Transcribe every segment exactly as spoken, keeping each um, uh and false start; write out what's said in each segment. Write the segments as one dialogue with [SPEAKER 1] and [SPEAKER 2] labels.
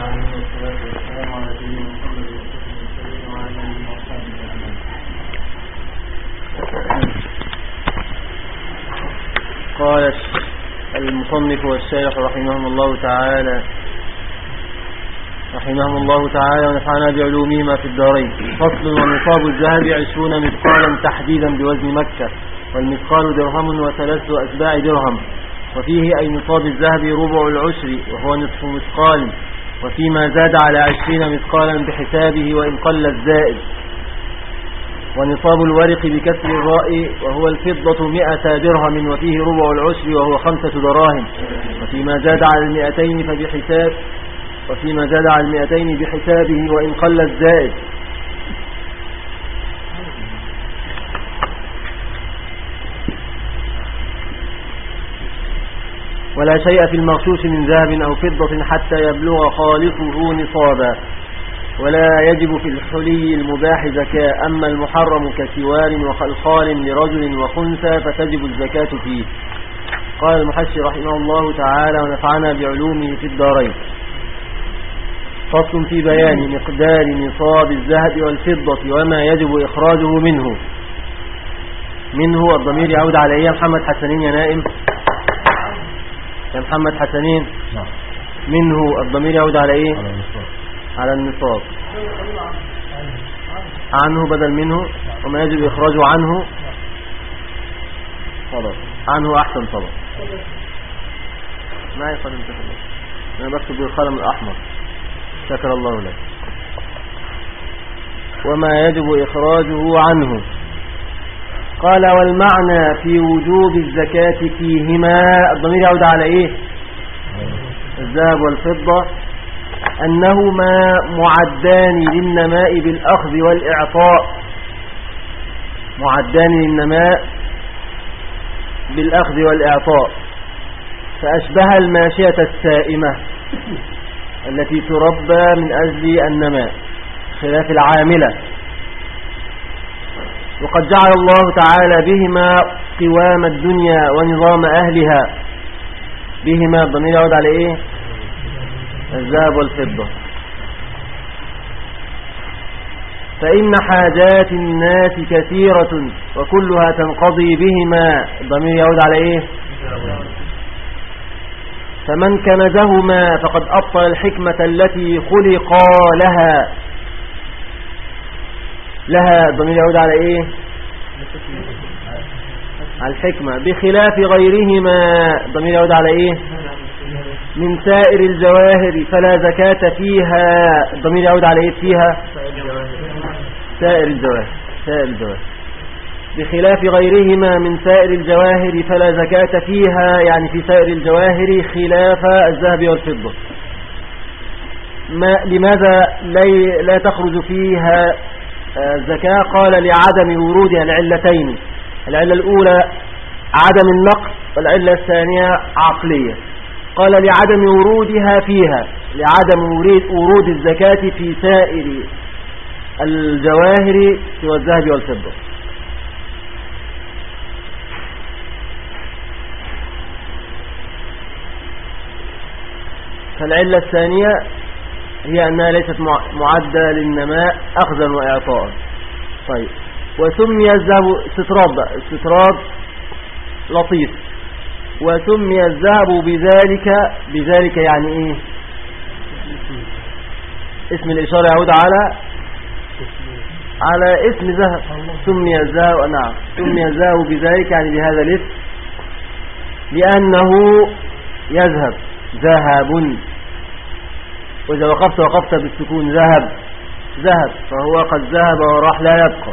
[SPEAKER 1] العالمين والصلاة والسلام على سيدنا محمد وعلى آله وصحبه أجمعين.
[SPEAKER 2] قال المصنف والشارح رحمهم الله تعالى رحمهم الله تعالى ونفعنا بعلومهما في الدارين. فصل: ونصاب الذهب عشرون مثقالا تحديدا بوزن مكة، والمثقال درهم وثلاث أتباع درهم، وفيه أي نصاب الذهب ربع العشر وهو نصف مثقال، وفيما زاد على عشرين مثقالا بحسابه وإن قل الزائد. ونصاب الورق بكسر الراء وهو الفضة مئة درهم، وفيه ربع العشر وهو خمسة دراهم، وفيما زاد على المئتين فبحساب وفيما زاد على المئتين بحسابه وإن قل الزائد. ولا شيء في المغشوش من ذهب أو فضة حتى يبلغ خالصه نصابا، ولا يجب في الحلي المباح زكاة، أما المحرم كسوار وخلخال لرجل وخنثى فتجب الزكاة فيه. قال المحشي رحمه الله تعالى ونفعنا بعلومه في الدارين. فصل في بيان مقدار نصاب الذهب والفضة وما يجب إخراجه منه. منه الضمير يعود على إيه؟ محمد حسنين يا نائم، يا محمد حسنين. منه الضمير يعود على إيه؟ على النصاب. عنه بدل منه، وما يجب إخراجه عنه خلاص عنه أحسن طبعا. ما يقدم تفضل، أنا بكتب بالقلم الأحمر. شكر الله لك. وما يجب إخراجه عنه. قال: والمعنى في وجوب الزكاة فيهما، الضمير يعود على إيه؟ الذهب والفضة، أنهما معدان للنماء بالأخذ والإعطاء، معدان للنماء بالأخذ والإعطاء، فأشبه الماشية السائمة التي تربى من أجل النماء خلاف العاملة. وقد جعل الله تعالى بهما قوام الدنيا ونظام أهلها. بهما الضمير يعود على إيه؟ الذهب والفضة. فإن حاجات الناس كثيرة وكلها تنقضي بهما، الضمير يعود على إيه؟ فمن كنزهما فقد أبطل الحكمة التي خلقا لها. لها الضمير يعود على إيه؟ على الحكمة. بخلاف غيرهما الضمير يعود على إيه؟ من سائر الجواهر فلا زكاة فيها، الضمير يعود على إيه فيها؟ سائر الجواهر. سائر الجواهر بخلاف غيرهما من سائر الجواهر فلا زكاة فيها، يعني في سائر الجواهر خلاف الذهب والفضة. ما لماذا لا تخرج فيها الزكاة؟ قال: لعدم ورودها لعلتين. العلة الأولى عدم النقص، والعلة الثانية عقلية. قال: لعدم ورودها فيها، لعدم ورود الزكاة في سائر الجواهر سوى الذهب والفضة. فالعلة الثانية هي أنها ليست معدة للنماء أخذا وإعطاء. طيب، وسمي الذهب استطراد بقى. استطراد لطيف. وسمي الذهب بذلك. بذلك يعني إيه؟ اسم الإشارة يعود على على اسم ذهب. سمي الذهب، نعم، سمي الذهب بذلك يعني بهذا الاسم لأنه يذهب. ذهب، وإذا وقفت وقفت بالسكون. ذهب ذهب، فهو قد ذهب وراح لا يبقى.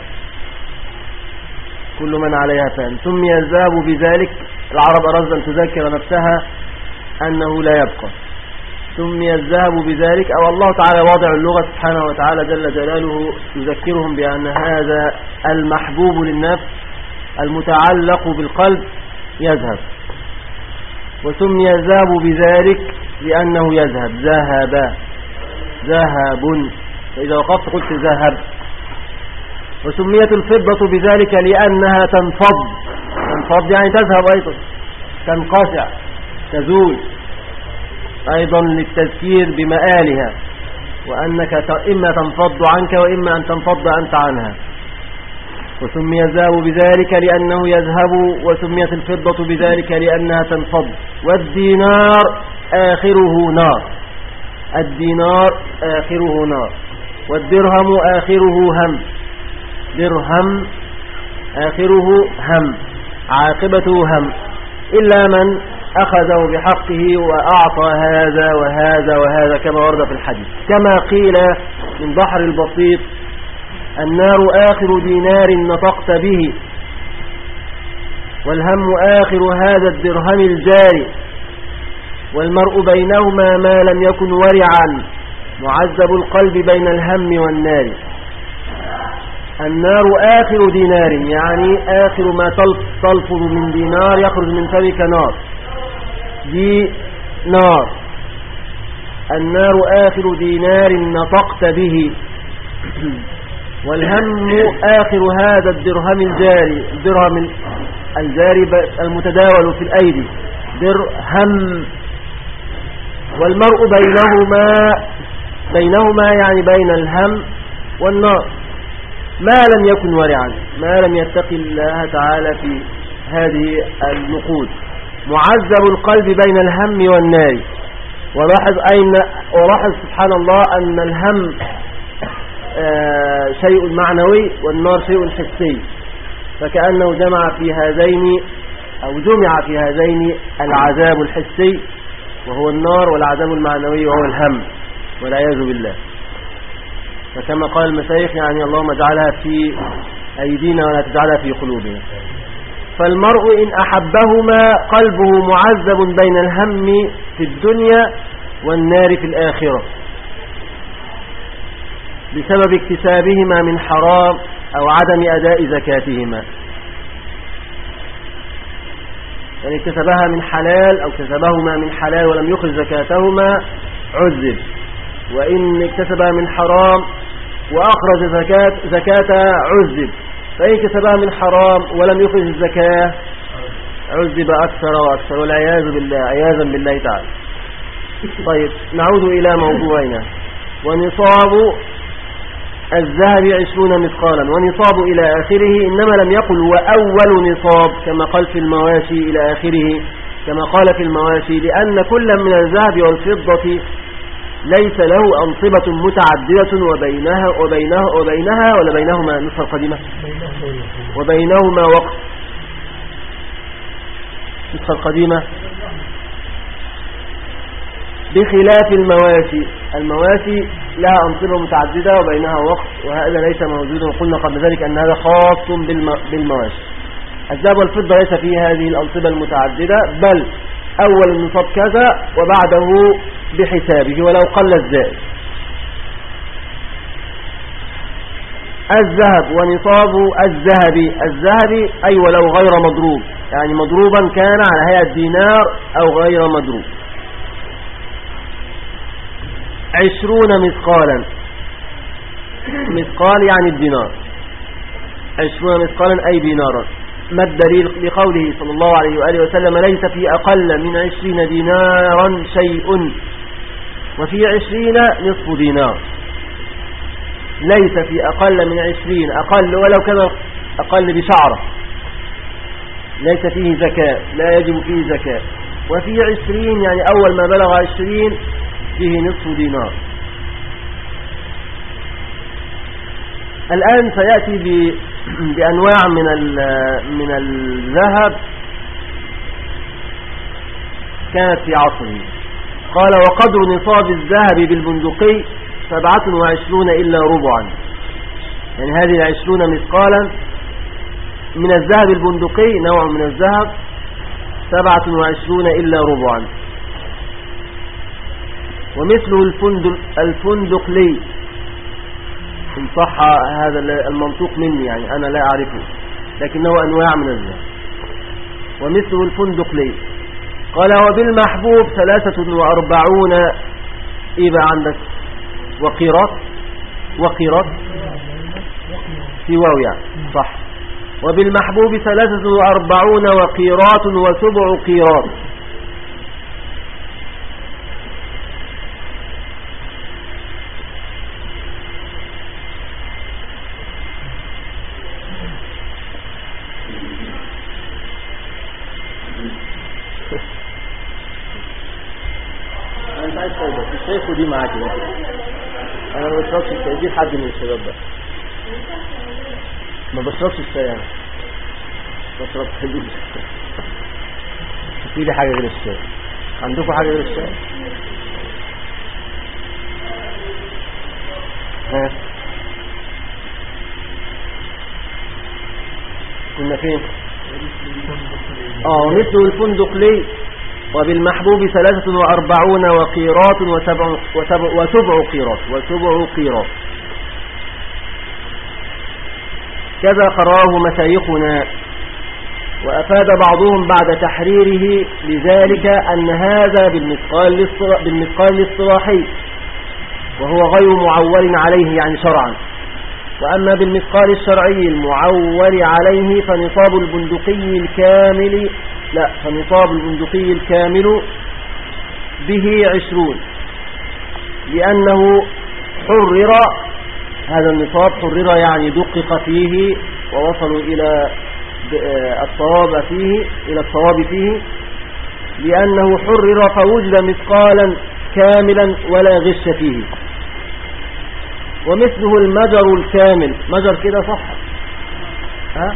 [SPEAKER 2] كل من عليها فان. سمي الذهب بذلك. العرب أرادت أن تذكر نفسها أنه لا يبقى. سمي الذهب بذلك، أو الله تعالى واضع اللغة سبحانه وتعالى جل جلاله يذكرهم بأن هذا المحبوب للنفس المتعلق بالقلب يذهب. وسمي الذهب بذلك لأنه يذهب. ذهب ذهب، فإذا وقفت قلت ذهب. وسميت الفضة بذلك لأنها تنفض. تنفض يعني تذهب أيضا، تنقطع، تزول أيضا للتذكير بمآلها. وأنك إما تنفض عنك وإما أن تنفض أنت عنها. وسمي الذهب بذلك لأنه يذهب، وسميت الفضة بذلك لأنها تنفض. والدينار آخره نار، الدينار آخره نار. والدرهم آخره هم، درهم آخره هم، عاقبته هم، إلا من أخذه بحقه وأعطى هذا وهذا وهذا كما ورد في الحديث. كما قيل من بحر البسيط: النار آخر دينار نطقت به، والهم آخر هذا الدرهم الجاري، والمرء بينهما ما لم يكن ورعا، معذب القلب بين الهم والنار. النار آخر دينار يعني آخر ما تلفظ من دينار يخرج من فمك نار، دي نار. النار آخر دينار نطقت به، والهم آخر هذا الدرهم الجاري، الدرهم الجاري المتداول في الأيدي، درهم. والمرء بينهما، بينهما يعني بين الهم والنار، ما لم يكن ورعا، ما لم يتقي الله تعالى في هذه النقود، معذب القلب بين الهم والنار. ولاحظ أين ولاحظ سبحان الله أن الهم آه شيء معنوي والنار شيء حسي، فكأنه جمع في هذين أو جمع في هذين العذاب الحسي وهو النار، والعذاب المعنوي وهو الهم والعياذ بالله. فكما قال المشايخ يعني اللهم اجعلها في أيدينا ولا تجعلها في قلوبنا. فالمرء إن أحبهما قلبه معذب بين الهم في الدنيا والنار في الآخرة بسبب اكتسابهما من حرام أو عدم أداء زكاتهما. يعني اكتسبها من حلال أو اكتسبهما من حلال ولم يخرج زكاتهما عذب، وإن اكتسبها من حرام وأخرج زكاة زكاتها عذب، فإن كسبها من حرام ولم يخرج الزكاة عذب أكثر وأكثر والعياذ بالله، عياذا بالله تعالى. طيب نعود إلى موضوعنا. ونصاب الذهب عشرون مثقالا، ونصاب إلى آخره، إنما لم يقل وأول نصاب كما قال في المواشي إلى آخره، كما قال في المواشي، لأن كل من الذهب والفضة ليس له أنصبة متعددة وبينها وبينها وبينها ولا بينهما نسخة قديمة وبينهما وقت، نسخة القديمة بخلاف المواشي. المواشي لها أنصبة متعددة وبينها وقت، وهذا ليس موجودا، وقلنا قبل ذلك أن هذا خاص بالمواشي. الذهب والفضة ليس فيه هذه الأنصبة المتعددة، بل أول النصاب كذا وبعده بحسابه ولو قل الزائد. الذهب ونصاب الذهب، الذهب أي ولو غير مضروب، يعني مضروبا كان على هيئة دينار أو غير مضروب، عشرون مثقالا. مثقال يعني الدينار، عشرون مثقالا أي دينارا. ما الدليل؟ لقوله صلى الله عليه وآله وسلم: ليس في أقل من عشرين دينارا شيء، وفي عشرين نصف دينار. ليس في أقل من عشرين، أقل ولو كان أقل بشعرة، ليس فيه زكاة، لا يجب فيه زكاة. وفي عشرين يعني أول ما بلغ عشرين فيه نصف دينار. الآن سيأتي بأنواع من من الذهب كانت في عصره. قال: وقدر نصاب الذهب بالبندقي سبعة وعشرون إلا ربعا، يعني هذه العشرون مثقالا من الذهب البندقي نوع من الذهب سبعة وعشرون إلا ربعا. ومثله الفندق الفندق لي، إن صح هذا المنطوق مني، يعني أنا لا أعرفه، لكنه أنواع من الذهب. ومثله الفندق لي. قال: وبالمحبوب ثلاثة وأربعون. إيه بقى عندك؟ وقيراط، وقيراط في واو يعني صح. وبالمحبوب ثلاثة وأربعون وقيراط وسبع قيراط. انت عايز شاي بس الشيخ ودي معاك بس. انا ما بشربش الشاي دي حد من الشباب بس ما بشربش الشاي انا بشرب حلو في لي حاجه غير الشاي عندكم حاجه غير الشاي ها كنا فين اه مثل الفندق لي وبالمحبوب ثلاثة وأربعون وقيراط وسبع, وسبع, وسبع قيراط وسبع قيراط كذا قراه مشايخنا. وأفاد بعضهم بعد تحريره لذلك أن هذا بالمثقال بالمثقال الاصطلاحي وهو غير معول عليه يعني شرعا. وأما بالمثقال الشرعي المعول عليه فنصاب البندقي الكامل لا فنصاب البندقي الكامل به عشرون لأنه حرر هذا النصاب حرر يعني دقق فيه ووصلوا إلى الصواب فيه إلى الصواب فيه لأنه حرر فوجد مثقالا كاملا ولا غش فيه. ومثله المجر الكامل مجر كده صح ها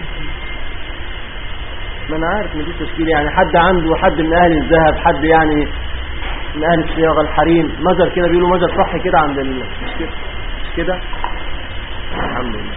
[SPEAKER 2] ما انا عارف ان دي تشكيل يعني حد عنده حد من اهل الذهب حد يعني من اهل الصياغه الحريم مجر كده بيقولوا مجر صح كده عند ال... مش كده مش كده الحمد لله.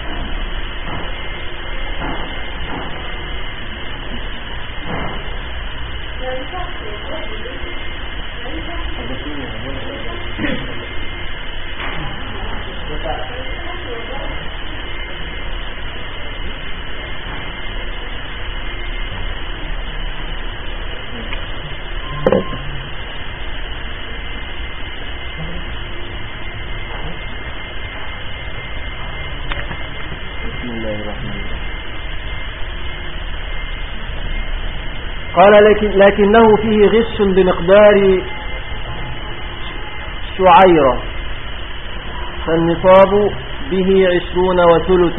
[SPEAKER 2] بسم الله الرحمن الرحيم. قال لكن لكنه فيه غش بمقدار شعيرة فالنصاب به عشرون وثلث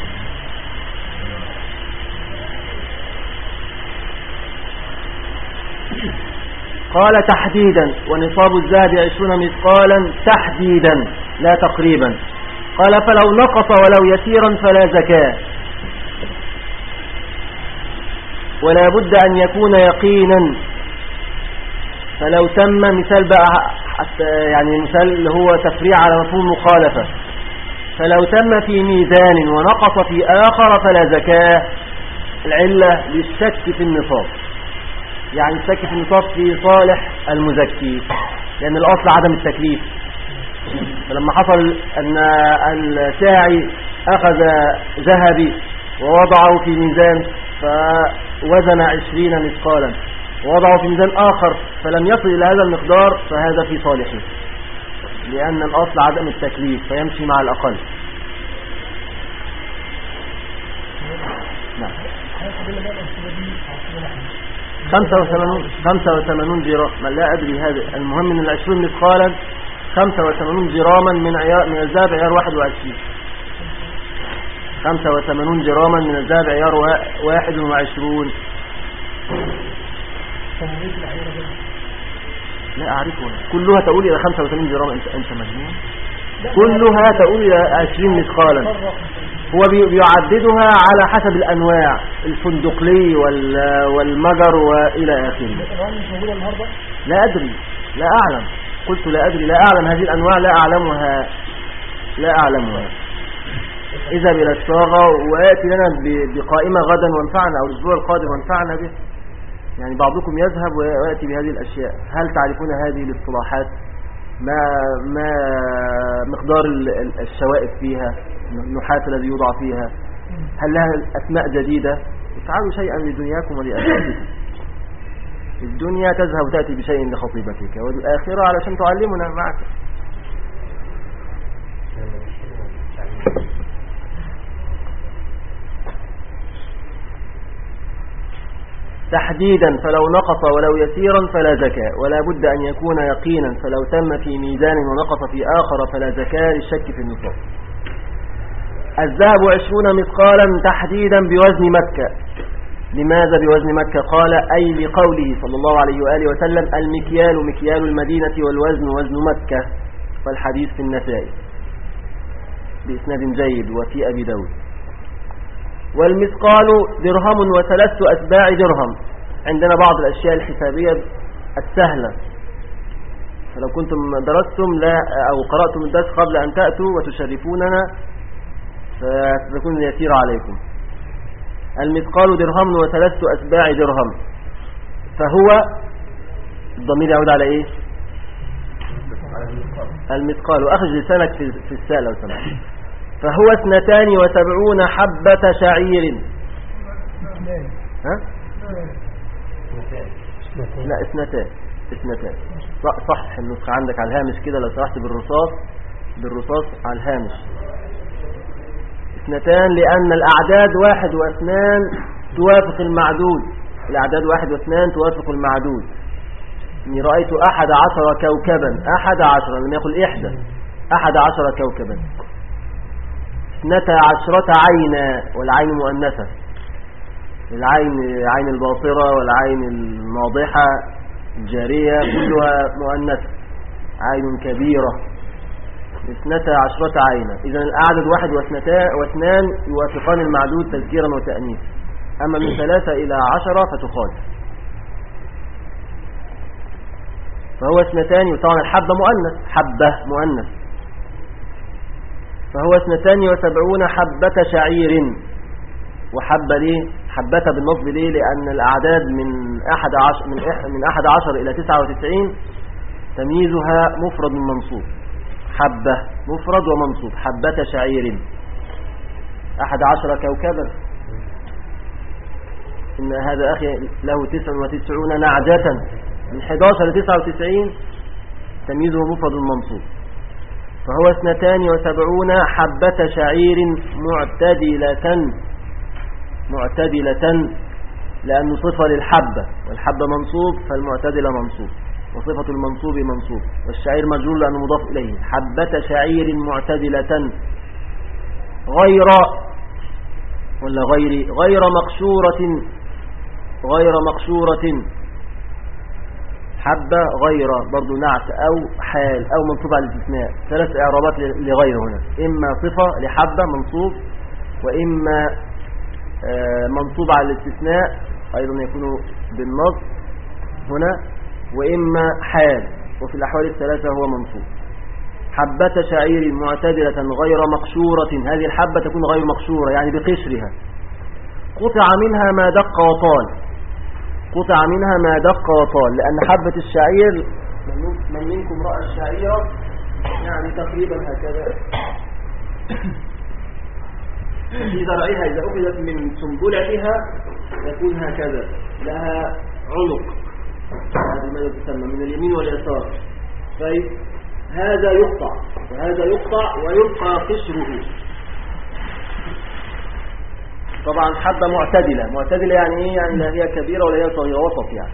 [SPEAKER 2] قال تحديدا ونصاب الذهب عشرون مثقالا تحديدا لا تقريبا. قال فلو نقص ولو يسيرا فلا زكاة ولا بد أن يكون يقينا. فلو تم مثال بقى حتى يعني مثال اللي هو تفريع على مفهوم مخالفة فلو تم في ميزان ونقص في آخر فلا زكاة. العلة للشك في النصاب يعني الشك في النصاب في صالح المزكي لأن الأصل عدم التكليف. فلما حصل أن الساعي أخذ ذهبي ووضعه في ميزان فوزن عشرين مثقالا ووضعه في ميزان آخر فلم يصل إلى هذا المقدار فهذا في صالحه لأن الأصل عدم التكليف فيمشي مع الأقل. نعم. خمسة وثمانون خمسة وثمانون جرام لا أدري هذا المهم من العشرين مثقالا خمسة وثمانون جراما من عيار من الذهب عيار واحد وعشرين خمسة وثمانون جراما من الذهب عيار واحد وعشرون. لا أعرفها كلها تقول إلى خمسة وثمانين جرام. أنت أنت مجنون كلها تقول إلى عشرين مثقالا. هو بيعددها على حسب الأنواع الفندقلي والمجر وإلى آخره. لا أدري لا أعلم قلت لا أدري لا أعلم هذه الأنواع لا أعلمها لا أعلمها. إذا بلا الصاغة ويأتي لنا بقائمة غدا وانفعنا أو الأسبوع القادم وانفعنا به. يعني بعضكم يذهب ويأتي بهذه الأشياء. هل تعرفون هذه الاصطلاحات ما ما مقدار الشوائب فيها النحات الذي يوضع فيها هل لها أسماء جديدة؟ افعلوا شيئا لدنياكم ولآخرتكم. الدنيا تذهب وتأتي بشيء لخطيبتك والآخرة علشان تعلمنا معك. تحديدا فلو نقص ولو يسيرا فلا زكاة ولا بد أن يكون يقينا فلو تم في ميزان ونقص في آخر فلا زكاة للشك في النصاب. الذهب عشرون مثقالا تحديدا بوزن مكة لماذا بوزن مكة؟ قال أي لقوله صلى الله عليه وآله وسلم المكيال مكيال المدينة والوزن وزن مكة، والحديث في النسائي بإسناد جيد وفي أبي داود. والمثقال درهم وثلاث أتباع درهم. عندنا بعض الأشياء الحسابية السهلة، فلو كنتم درستم لا أو قرأتم الدرس قبل أن تأتوا وتشرفوننا فستكون يسير عليكم. المثقال درهم وثلاث أتباع درهم، فهو الضمير يعود على إيه؟ المثقال. وأخرج لسانك في الساء لو سمحت. فهو اثنتان وسبعون حبة شعير. ها؟ لا اثنتان اثنتان صح. النسخة عندك على الهامش كده لو سرحت بالرصاص بالرصاص على الهامش اثنتان، لأن الأعداد واحد واثنان توافق المعدود. الأعداد واحد واثنان توافق المعدود. إني رأيت أحد عشر كوكبا. أحد عشر لم يقل إحدى، أحد عشر كوكبا. اثنتا عشرة عينا، والعين مؤنثة. العين عين الباصرة والعين الناضحة الجارية كلها مؤنثة. عين كبيرة. اثنتا عشرة عينا. إذن الأعداد واحد واثنان يوافقان المعدود تذكيرا وتأنيث. أما من ثلاثة إلى عشرة فتخالف. فهو اثنتان، وطبعا الحبة مؤنث، حبة مؤنث. فهو اثنتان وسبعون حبة شعير. وحبة ليه؟ حبة بالنصب ليه؟ لأن الأعداد من أحد عشر, من من أحد عشر إلى تسعة وتسعين تمييزها مفرد منصوب. حبة مفرد ومنصوب. حبة شعير. أحد عشر كوكبا. إن هذا أخي له تسع وتسعون نعجة. من أحد عشر لتسعة وتسعين تمييزه مفرد منصوب. فهو اثنتان وسبعون حبة شعير معتدلة. معتدلة لأنه صفة للحبة، والحبة منصوب فالمعتدلة منصوب، وصفة المنصوب منصوب، والشعير مجرور لأنه مضاف إليه. حبة شعير معتدلة غير ولا غير غير مقشورة. غير مقشورة. حبة غير برضو نعت أو حال أو منصوب على الاستثناء. ثلاث إعرابات لغير هنا، إما صفة لحبة منصوب، وإما منصوب على الاستثناء أيضا يكون بالنصب هنا، وإما حال، وفي الأحوال الثلاثة هو منصوب. حبة شعير معتدلة غير مقشورة. هذه الحبة تكون غير مقشورة يعني بقشرها. قطع منها ما دق وطال. قطع منها ما دق وطال، لأن حبة الشعير من منكم رأى الشعيرة يعني تقريبا هكذا في زرعها. إذا أخذت من سنبلتها يكون هكذا، لها عنق، هذا ما يسمى من اليمين واليسار. طيب هذا يقطع وهذا يقطع ويبقى قشره. طبعا حبة معتدلة. معتدلة يعني ايه؟ يعني لا هي كبيرة ولا هي صغيرة، وسط يعني.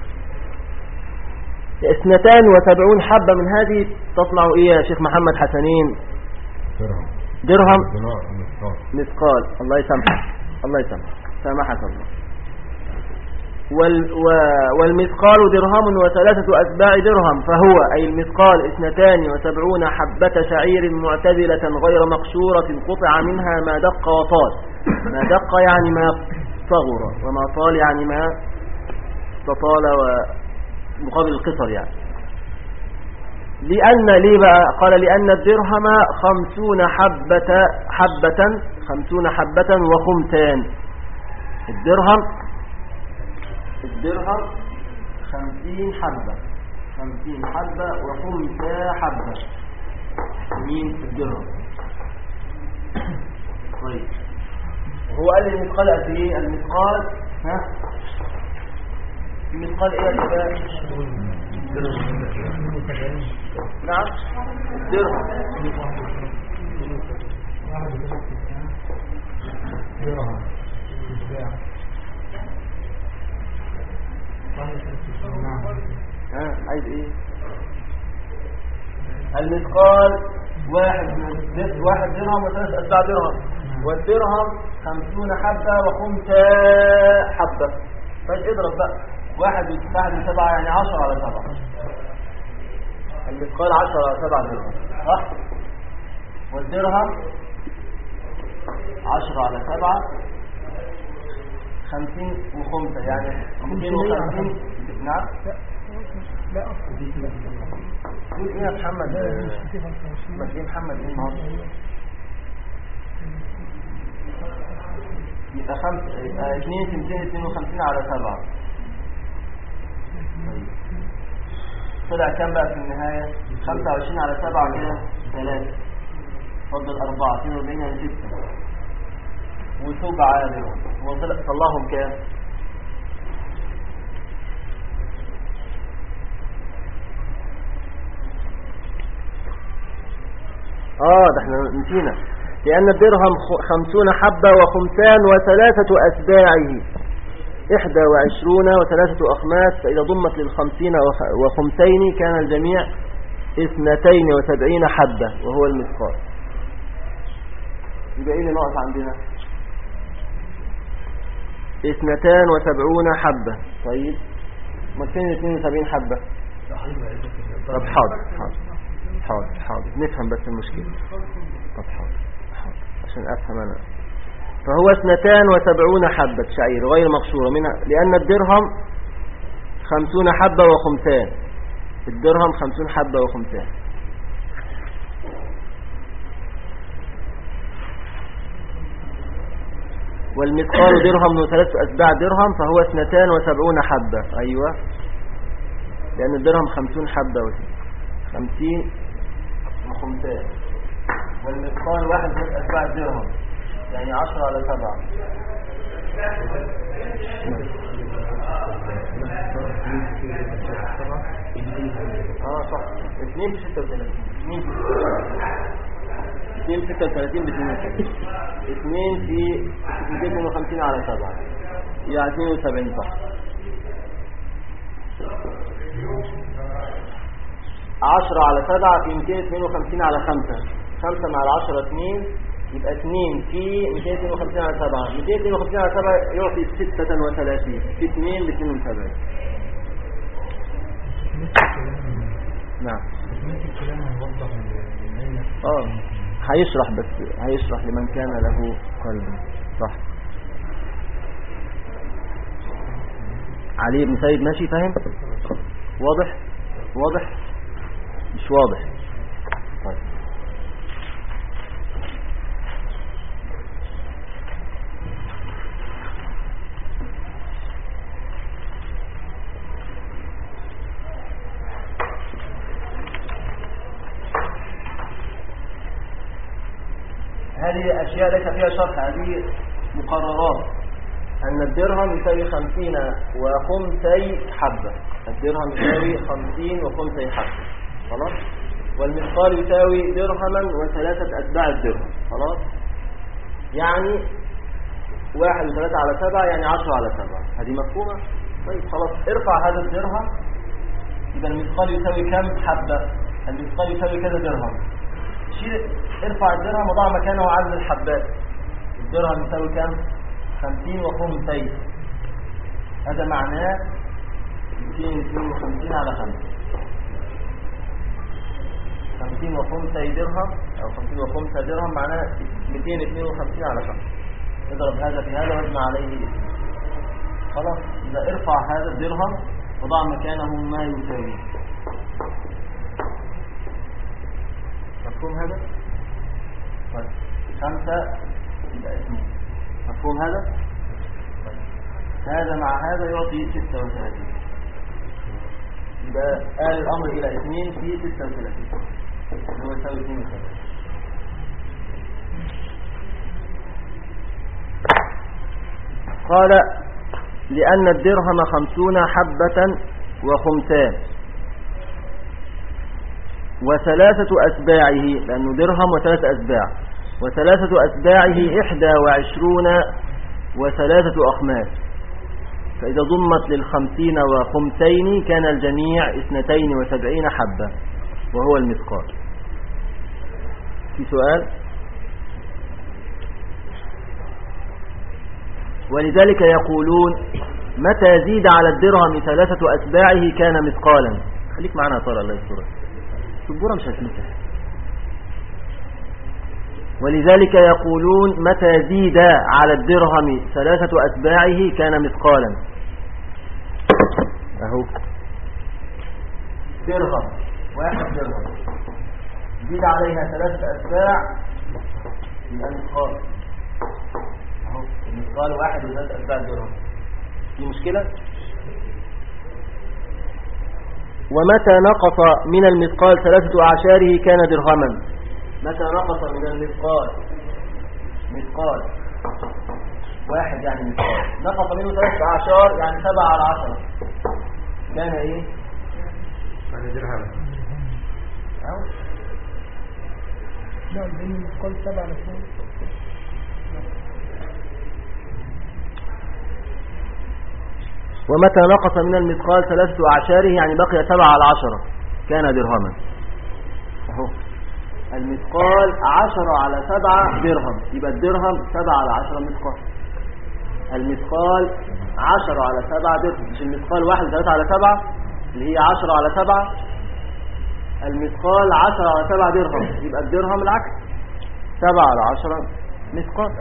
[SPEAKER 2] اثنتان وسبعون حبة من هذه تصنع ايه يا شيخ محمد حسنين؟ درهم. درهم مثقال. الله يسامحك الله يسامحك سامحك الله. وال و والمثقال درهم وثلاثة أتباع درهم. فهو أي المثقال اثنتان وسبعون حبة شعير معتدلة غير مقشورة قطع منها ما دق وطال. ما دق يعني ما صغر، وما طال يعني ما تطال ومقابل القصر يعني. لأن ليه بقى؟ قال لأن الدرهم خمسون حبة حبة خمسون حبة وخمتان. الدرهم الدرهم خمسين حبة خمسين حبة وخمسة حبة. مين الدرهم؟ طيب هو قال لي المثقال قد ايه؟ المثقال ها المثقال ايه يا شباب؟ نعم درهم. درهم ها عايز ايه؟ المثقال واحد واحد درهم وثلاث أتباع درهم، والدرهم خمسون حبة وخمسة حبة. طيب اضرب بقى واحد واحد من سبعة يعني عشرة على سبعة. المثقال عشرة على سبعة درهم صح؟ والدرهم عشرة على سبعة خمسين وخمسة يعني مئتين وخمسين. نعم
[SPEAKER 1] لا أصل
[SPEAKER 2] قول ايه يا محمد؟ محمد ايه محمد ايه النهارده؟ يبقى خمس يبقى اتنين في مئتين واثنين وخمسين على سبعة. طيب طلع كام بقى في النهاية؟ خمسة وعشرين على سبعة كده ثلاثة فضل أربعة اثنين وأربعين يعني ستة وسبعة عادل وطلع طلعهم كام؟ اه ده احنا نسينا. لأن الدرهم خمسون حبة وخمسان وثلاثة أتباعه إحدى وعشرون وثلاثة أخماس، فإذا ضمت للخمسين وخمسين كان الجميع اثنتين وسبعين حبة وهو المثقال. يبقى ايه اللي ناقص عندنا؟ اثنتان وسبعون حبة. طيب ما كان اثنين وسبعين حبة؟ طب حاضر حاضر حاضر حاضر نفهم بس المشكلة. طب حاضر حاضر عشان أفهم أنا. فهو اثنتان وسبعون حبة شعير غير مقشورة منها، لأن الدرهم خمسون حبة وخمسان. الدرهم خمسون حبة وخمسان. والمثقال درهم وثلاثة أتباع درهم، فهو اثنتان وسبعون حبة. أيوة لأن الدرهم خمسون حبة وخمسين وخمسان، والمثقال واحد من أتباع الدرهم يعني عشرة على سبعة. اه صح اثنين في ستة وثلاثين. اثنين في ستة وثلاثين باثنين وثلاثين. اثنين في مئتين وخمسين على سبعة يعني اثنين وسبعين صح. عشرة على سبعة في مئتين واثنين وخمسين على خمسة. خمسة مع العشرة اثنين يبقى اثنين في مئتين واثنين وخمسين على سبعة. مئتين واثنين وخمسين على سبعة يعطي ستة وثلاثين في اثنين باثنين وسبعين. نعم اه هيشرح بس هيشرح لمن كان له قلب. صح. علي بن سيد ماشي فاهم؟ واضح واضح مش واضح؟ طيب هذه أشياء ليس فيها شرح، هذه مقررات. أن الدرهم يساوي خمسين وخمسي حبة. الدرهم يساوي خمسين وخمسي حبة خلاص. والمثقال يساوي درهما وثلاثة أتباع الدرهم خلاص. يعني واحد وثلاثة على سبعة يعني عشرة على سبعة. هذه مفهومة؟ طيب خلاص ارفع هذا الدرهم. إذا المثقال يساوي كم حبة؟ المثقال يساوي كذا درهم. شيل ارفع الدرهم وضع مكانه عدد الحبات. الدرهم يساوي كم؟ خمسين وخمسين. هذا معناه مئتين واثنين وخمسين على خمسة. خمسين وخمسة درهم أو خمسين وخمسة درهم معناه مئتين واثنين وخمسين على خمسة. اضرب هذا في هذا واجمع عليه خلاص. إذا ارفع هذا الدرهم وضع مكانه ما يساوي. مفهوم هذا؟ طيب خمسة يبقى اثنين. مفهوم هذا؟ طيب. هذا مع هذا يعطي ستة وثلاثين. يبقى آل الأمر إلى اثنين في ستة وثلاثين هو يساوي اثنين وثلاثين. قال لأن الدرهم خمسون حبة وخمسان وثلاثة أتباعه، لأنه درهم وثلاثة أتباع، وثلاثة أتباعه إحدى وعشرون وثلاثة أخماس، فإذا ضمت للخمسين وخمسين كان الجميع اثنتين وسبعين حبة وهو المثقال. في سؤال؟ ولذلك يقولون متى زيد على الدرهم ثلاثة أتباعه كان مثقالا. خليك معنا يا طارق الله يسترك، السبورة مش هتنسى. ولذلك يقولون متى زيد على الدرهم ثلاثة أتباعه كان مثقالا. أهو درهم واحد درهم زيد عليها ثلاثة أتباع يبقى مثقال. أهو المثقال واحد وثلاثة أتباع درهم. في مشكلة؟ ومتى نقص من المثقال ثلاثة أعشاره كان درهما. متى نقص من المثقال مثقال واحد يعني مثقال نقص منه ثلاثة أعشار يعني سبعة على عشرة كان ايه؟
[SPEAKER 1] كان درهم.
[SPEAKER 2] أو
[SPEAKER 3] لا بين المثقال سبعة على عشرة.
[SPEAKER 2] ومتى نقص من المثقال ثلاثة أعشاره يعني بقي سبعة على عشرة كان درهما. أهو المثقال عشرة على سبعة درهم يبقى الدرهم سبعة على عشرة مثقال. المثقال عشرة على سبعة درهم، مش المثقال واحد ثلاثة على سبعة اللي هي عشرة على سبعة. المثقال عشرة على سبعة درهم يبقى الدرهم العكس سبعة على عشرة مثقال.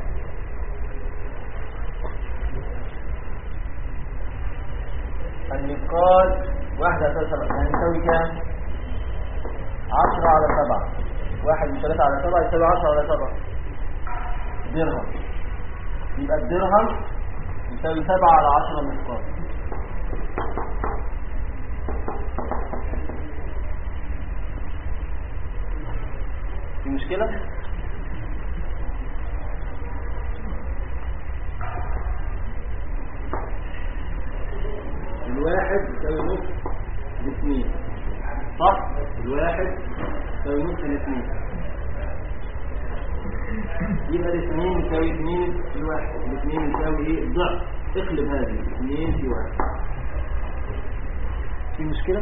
[SPEAKER 2] المثقال واحد على سبعة يعني يساوي كام؟ عشرة على سبعة. واحد من ثلاثة على سبعة يساوي عشرة على سبعة درهم يبقى الدرهم يساوي سبعة على عشرة مثقال. في مشكلة؟ الواحد يساوي نص الاثنين صح؟ الواحد يساوي نص الاثنين يبقى الاثنين يساوي اثنين في واحد. الاثنين يساوي ايه؟ ضعف. اقلب هذه اثنين في واحد. في مشكلة؟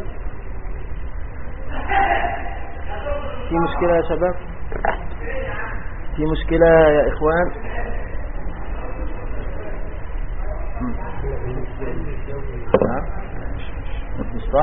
[SPEAKER 2] في مشكلة يا شباب؟ في مشكلة يا اخوان؟ مش صح؟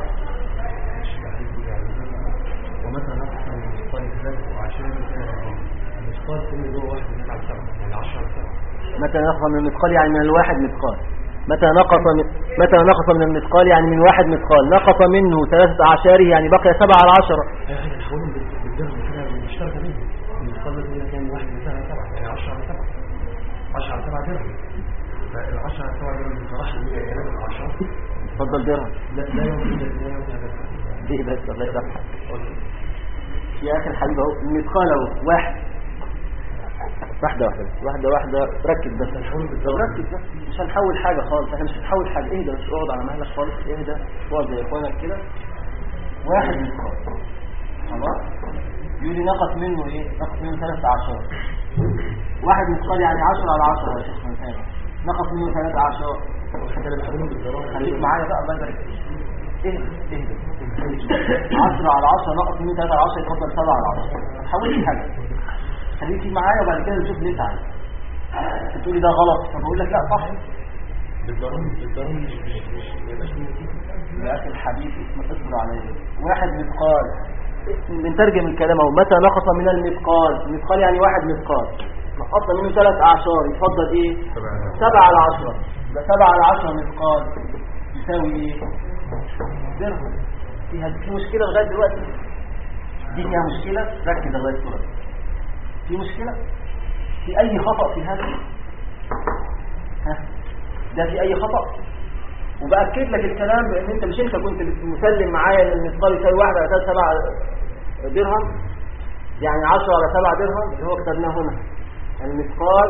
[SPEAKER 1] ومتى نقص من المثقال ثلاثة وعشرين كان المثقال كله جوه واحد من على سبعة يعني عشرة على سبعة.
[SPEAKER 2] متى نقص من المثقال يعني من الواحد مثقال. متى نقص من متى نقص من المثقال يعني من واحد مثقال. نقص منه ثلاثة أعشاره يعني بقي سبعة على عشرة.
[SPEAKER 1] احنا نحولهم بالدرهم كده مشتركة بينهم. المثقال ده كان واحد من سبعة سبعة يعني عشرة على سبعة. عشرة على سبعة درهم. فالعشرة على سبعة درهم بصراحة اللي هي كلام العشرة.
[SPEAKER 2] اتفضل درهم.
[SPEAKER 1] لا لا يوم لا يوم هذا.
[SPEAKER 2] ليه بس الله يسامحك يا اخي الحبيب اهو المثقال اهو واحد واحده واحده واحده واحده ركز بس ركز بس مش هنحول حاجه خالص. احنا مش هنحول حاجه. اهدى بس اقعد على مهلك خالص. اهدى اقعد زي اخوانك كده. واحد مثقال خلاص يقول لي نقص منه ايه؟ نقص منه ثلاثة عشر. واحد مثقال يعني عشرة على عشرة يا شيخ مثلا. نقص منه ثلاثة عشر. خليك معايا بقى بدرك. اهدى اهدى عشرة على عشرة نقص منه ثلاثة على عشرة يفضل سبعة على عشرة. ما تحاولش حاجه. خليكي معايا وبعد كده نشوف ليه تعالى. تقولي ده غلط فبقول لك لا صح.
[SPEAKER 1] بالضروري بالضروري مش مش ما يبقاش
[SPEAKER 2] يا اخي الحبيب اسمه اصبر عليه. واحد مثقال بنترجم الكلام اهو. متى نقص من المثقال. المثقال يعني واحد مثقال نقصنا منه ثلاث اعشار يفضل ايه؟ سبعة على عشرة. ده سبعة على عشرة مثقال يساوي ايه؟ درهم. فيها في مشكلة لغاية دلوقتي؟ دي فيها مشكلة؟ ركز لغاية دلوقتي. في مشكلة؟ في أي خطأ في هذا؟ ها؟ ده في أي خطأ؟ وبأكد لك الكلام بأن أنت مش أنت كنت مسلم معايا أن المثقال يساوي واحد على ثلاثة سبعة درهم يعني عشرة على سبعة درهم اللي هو كتبناه هنا. المثقال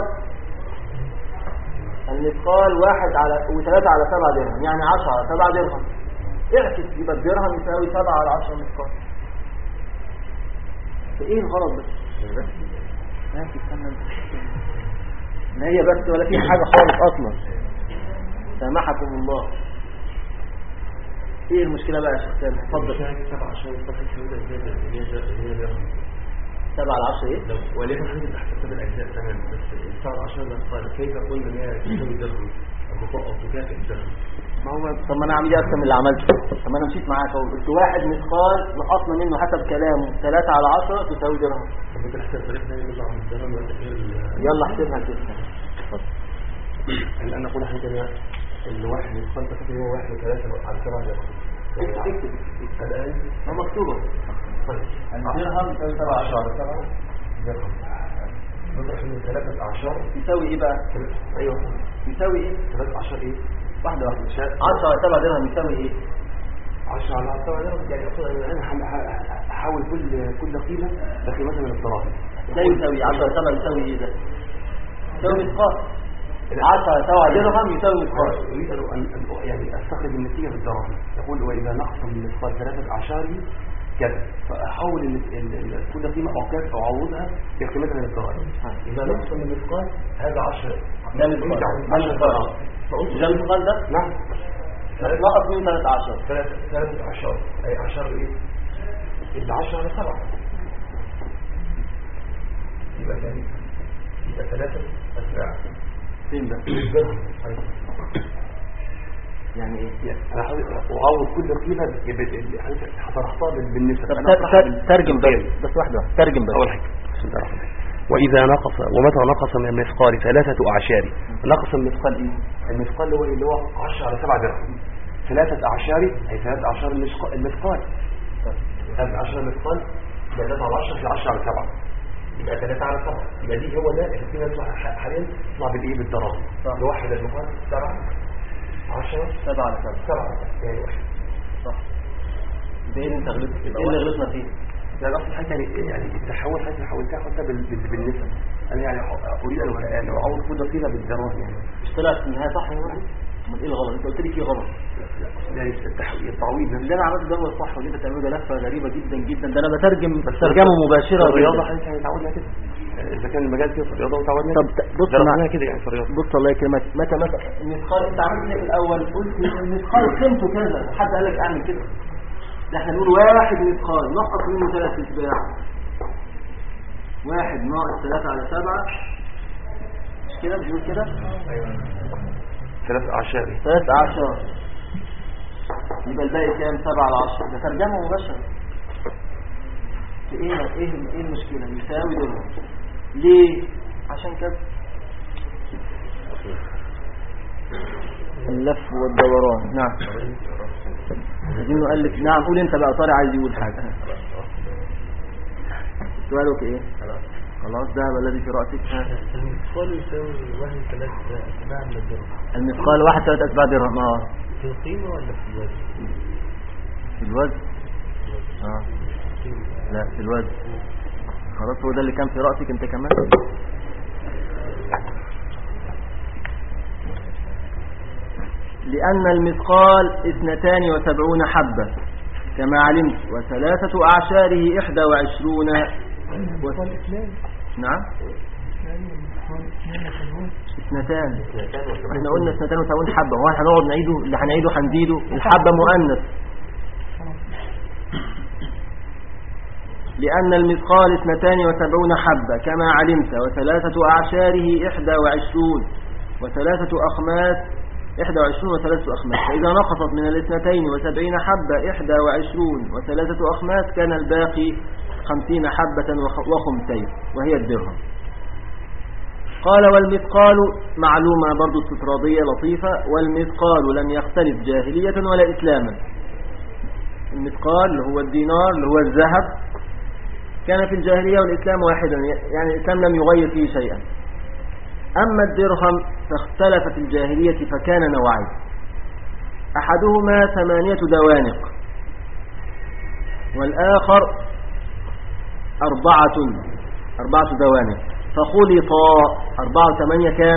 [SPEAKER 2] المثقال واحد على وثلاثة على سبعة درهم يعني عشرة على سبعة درهم. اعكس يبقى الدرهم يساوي سبعة على عشرة مثقال. فايه الغلط بس؟ ما في استنى ما هي بس ولا في حاجة خالص اصلا. سامحكم الله. ايه المشكلة بقى يا شيخ سامح؟ اتفضل.
[SPEAKER 1] سبعة عشر يستحق شهودة زيادة اللي هي اللي هي درهم.
[SPEAKER 2] سبعة على عشرة ايه؟
[SPEAKER 1] ولكن حاجة تحت سبع الاجزاء تمام بس سبعة عشر مثقال كيف قلنا ان هي تساوي درهم؟ أو تكافئ الدرهم.
[SPEAKER 2] ما هو طب ما انا عامل ايه اكتر من اللي عملته؟ طب ما انا مشيت معاك اهو، قلت واحد مثقال نقصنا منه حسب كلامه ثلاثة على عشرة تساوي درهم.
[SPEAKER 1] طب انت احسن طريقة ثانية نطلع من الدرهم ولا غير
[SPEAKER 2] يلا احسبها كده. اتفضل.
[SPEAKER 1] الآن نقول احنا كده اللي واحد مثقال تقريبا هو واحد وثلاثة على سبعة درهم.
[SPEAKER 2] اكتب
[SPEAKER 1] الآن
[SPEAKER 2] ما مكتوبة.
[SPEAKER 1] طيب الدرهم يساوي سبعة عشر على سبعة درهم. نطرح من ثلاثة أعشار
[SPEAKER 2] يساوي ايه بقى؟
[SPEAKER 1] أيوه
[SPEAKER 2] يساوي ايه؟
[SPEAKER 1] ثلاثة أعشار إيه؟
[SPEAKER 2] واحدة واحدة. عشرة على سبعة درهم يساوي ايه؟
[SPEAKER 1] عشرة على سبعة درهم يعني أقصد أن أنا أحاول كل كل قيمة بقيمتها من الدراهم.
[SPEAKER 2] لا يساوي عشرة على سبعة يساوي ايه ده؟ يساوي مثقال. عشرة على سبعة درهم يساوي مثقال.
[SPEAKER 1] أريد أن يعني أستخرج النتيجة بالدراهم. يقول وإذا نقص من مثقال ثلاثة أعشار كذا، فأحاول إن كل قيمة أوقات أعوضها بقيمتها من الدراهم. إذا نقص من مثقال هذا عشرة.
[SPEAKER 2] ده مثقال. ده مثقال ده؟
[SPEAKER 1] نعم.
[SPEAKER 2] نقص من ثلاثة عشر.
[SPEAKER 1] ثلاثة ثلاثة أعشار أي أعشار إيه؟ إلا عشرة على سبعة. يبقى ثاني يبقى ثلاثة أسرع.
[SPEAKER 2] فين ده؟ يعني ايه؟
[SPEAKER 1] انا حاول اعوض كل قيمه هطرحها بالنسبه.
[SPEAKER 2] طب ترجم بس بس واحده ترجم بس.
[SPEAKER 1] اول حاجه بسم الله الرحمن الرحيم. واذا نقص ومتى نقص من المثقال ثلاثه اعشار. نقص المثقال ايه؟ المثقال هو اللي هو عشرة على سبعة درهم. ثلاثه اعشار اي ثلاثه اعشار المثقال. هذا عشرة مثقال ثلاثة على عشرة في عشرة على سبعة يبقى ثلاثة على سبعة. يبقى دي هو ده القيمه حاليا تطلع بالايه؟ بالدراهم. لواحد المثقال سبعة عشرة
[SPEAKER 2] سبعة على سبعة
[SPEAKER 1] سبعة يعني واحد.
[SPEAKER 2] صح. ده ايه اللي انت غلطت فيه؟ ايه اللي غلطنا فيه؟
[SPEAKER 1] لا الاصل حاجه يعني يعني التحول حاجه حاولت اخدها بالنسبه. انا يعني اريد ان اعوض كل قيمه بالدراهم يعني.
[SPEAKER 2] مش طلعت في النهايه صح يعني؟ امال ايه الغلط؟ انت قلت لي ايه غلط؟
[SPEAKER 1] يعني التحويل التعويض
[SPEAKER 2] اللي انا عملته ده هو الصح، واللي انت بتعمله ده لفه غريبه جدا جدا. ده انا بترجم ترجمه مباشره.
[SPEAKER 1] الرياضه حضرتك يعني تعودنا كده. اذا كان المجال كده في الرياضه وتعودنا.
[SPEAKER 2] طب بص
[SPEAKER 1] معانا كده يعني في الرياضه.
[SPEAKER 2] بص الله يكرمك. متى متى المثقال انت عملت ايه في الاول؟ قلت المثقال قيمته كذا، حد قال لك اعمل كده؟ ده احنا نقول واحد مثقال نقص منه ثلاث اتباع. واحد ناقص ثلاثة على سبعة مش كده؟ بيقول كده؟
[SPEAKER 1] ايوه ثلاث اعشار.
[SPEAKER 2] ثلاث اعشار يبقى الباقي كام؟ سبعة على عشرة. ده ترجمة مباشرة. ايه ايه ايه المشكلة؟ يساوي درهم. ليه؟ عشان كده اللف والدوران. نعم عايزين نؤلف. نعم قول انت بقى. طارق عايز يقول حاجة. سؤالك ايه؟ خلاص ده الذي في رأسك.
[SPEAKER 3] المثقال يساوي واحد ثلاثة أتباع من الدرهم.
[SPEAKER 2] المثقال واحد ثلاثة أتباع درهم. اه
[SPEAKER 3] في القيمة ولا في الوزن؟
[SPEAKER 2] في الوزن. اه لا في الوزن. خلاص هو ده اللي كان في رأسك انت كمان. لأن المثقال اثنتان وسبعون حبة كما علمت، وثلاثة أعشاره إحدى وعشرون و... نعم اثنتان. احنا قلنا اثنتان وسبعون حبة. هو هنقعد نعيده؟ اللي هنعيده هنزيده. الحبة مؤنث. لأن المثقال اثنتان وسبعون حبة كما علمت، وثلاثة أعشاره إحدى وعشرون وثلاثة أخماس إحدى وعشرون وثلاثة أخماس. فإذا نقصت من الاثنتين وسبعين حبة إحدى وعشرون وثلاثة أخماس كان الباقي خمسين حبة وخمسين وهي الدرهم. قال والمثقال معلومة برضو استطرادية لطيفة. والمثقال لم يختلف جاهلية ولا إسلاما. المثقال اللي هو الدينار اللي هو الذهب كان في الجاهلية والإسلام واحدا، يعني الإسلام لم يغير فيه شيئا. أما الدرهم فاختلف في الجاهلية فكان نوعين. أحدهما ثمانية دوانق والآخر أربعة أربعة دوانق. فخلطا أربعة وثمانية كام؟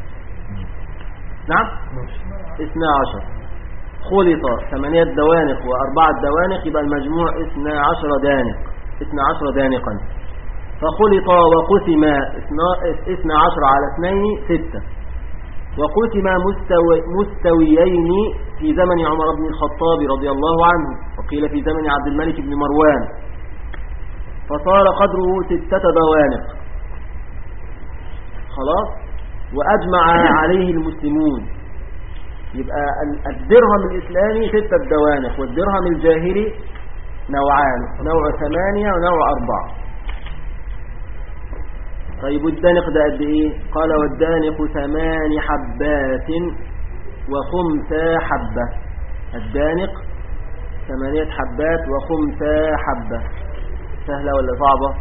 [SPEAKER 2] نعم اثنى عشر. خلط ثمانية دوانق وأربعة دوانق يبقى المجموع اثنى عشر دانق اثنى عشر دانقا. فخلط وقسم اثنى عشر على اثنين ستة. وقسم مستوي مستويين في زمن عمر بن الخطاب رضي الله عنه، وقيل في زمن عبد الملك بن مروان، فصار قدره ستة دوانق. خلاص. وأجمع عليه المسلمون يبقى الدرهم الإسلامي ستة دوانق، والدرهم الجاهلي نوعان، نوع ثمانية ونوع أربعة. طيب والدانق ده قد إيه؟ قال والدانق ثمان حبات وخمسة حبة. الدانق ثمانية حبات وخمسة حبة. سهلة ولا صعبة؟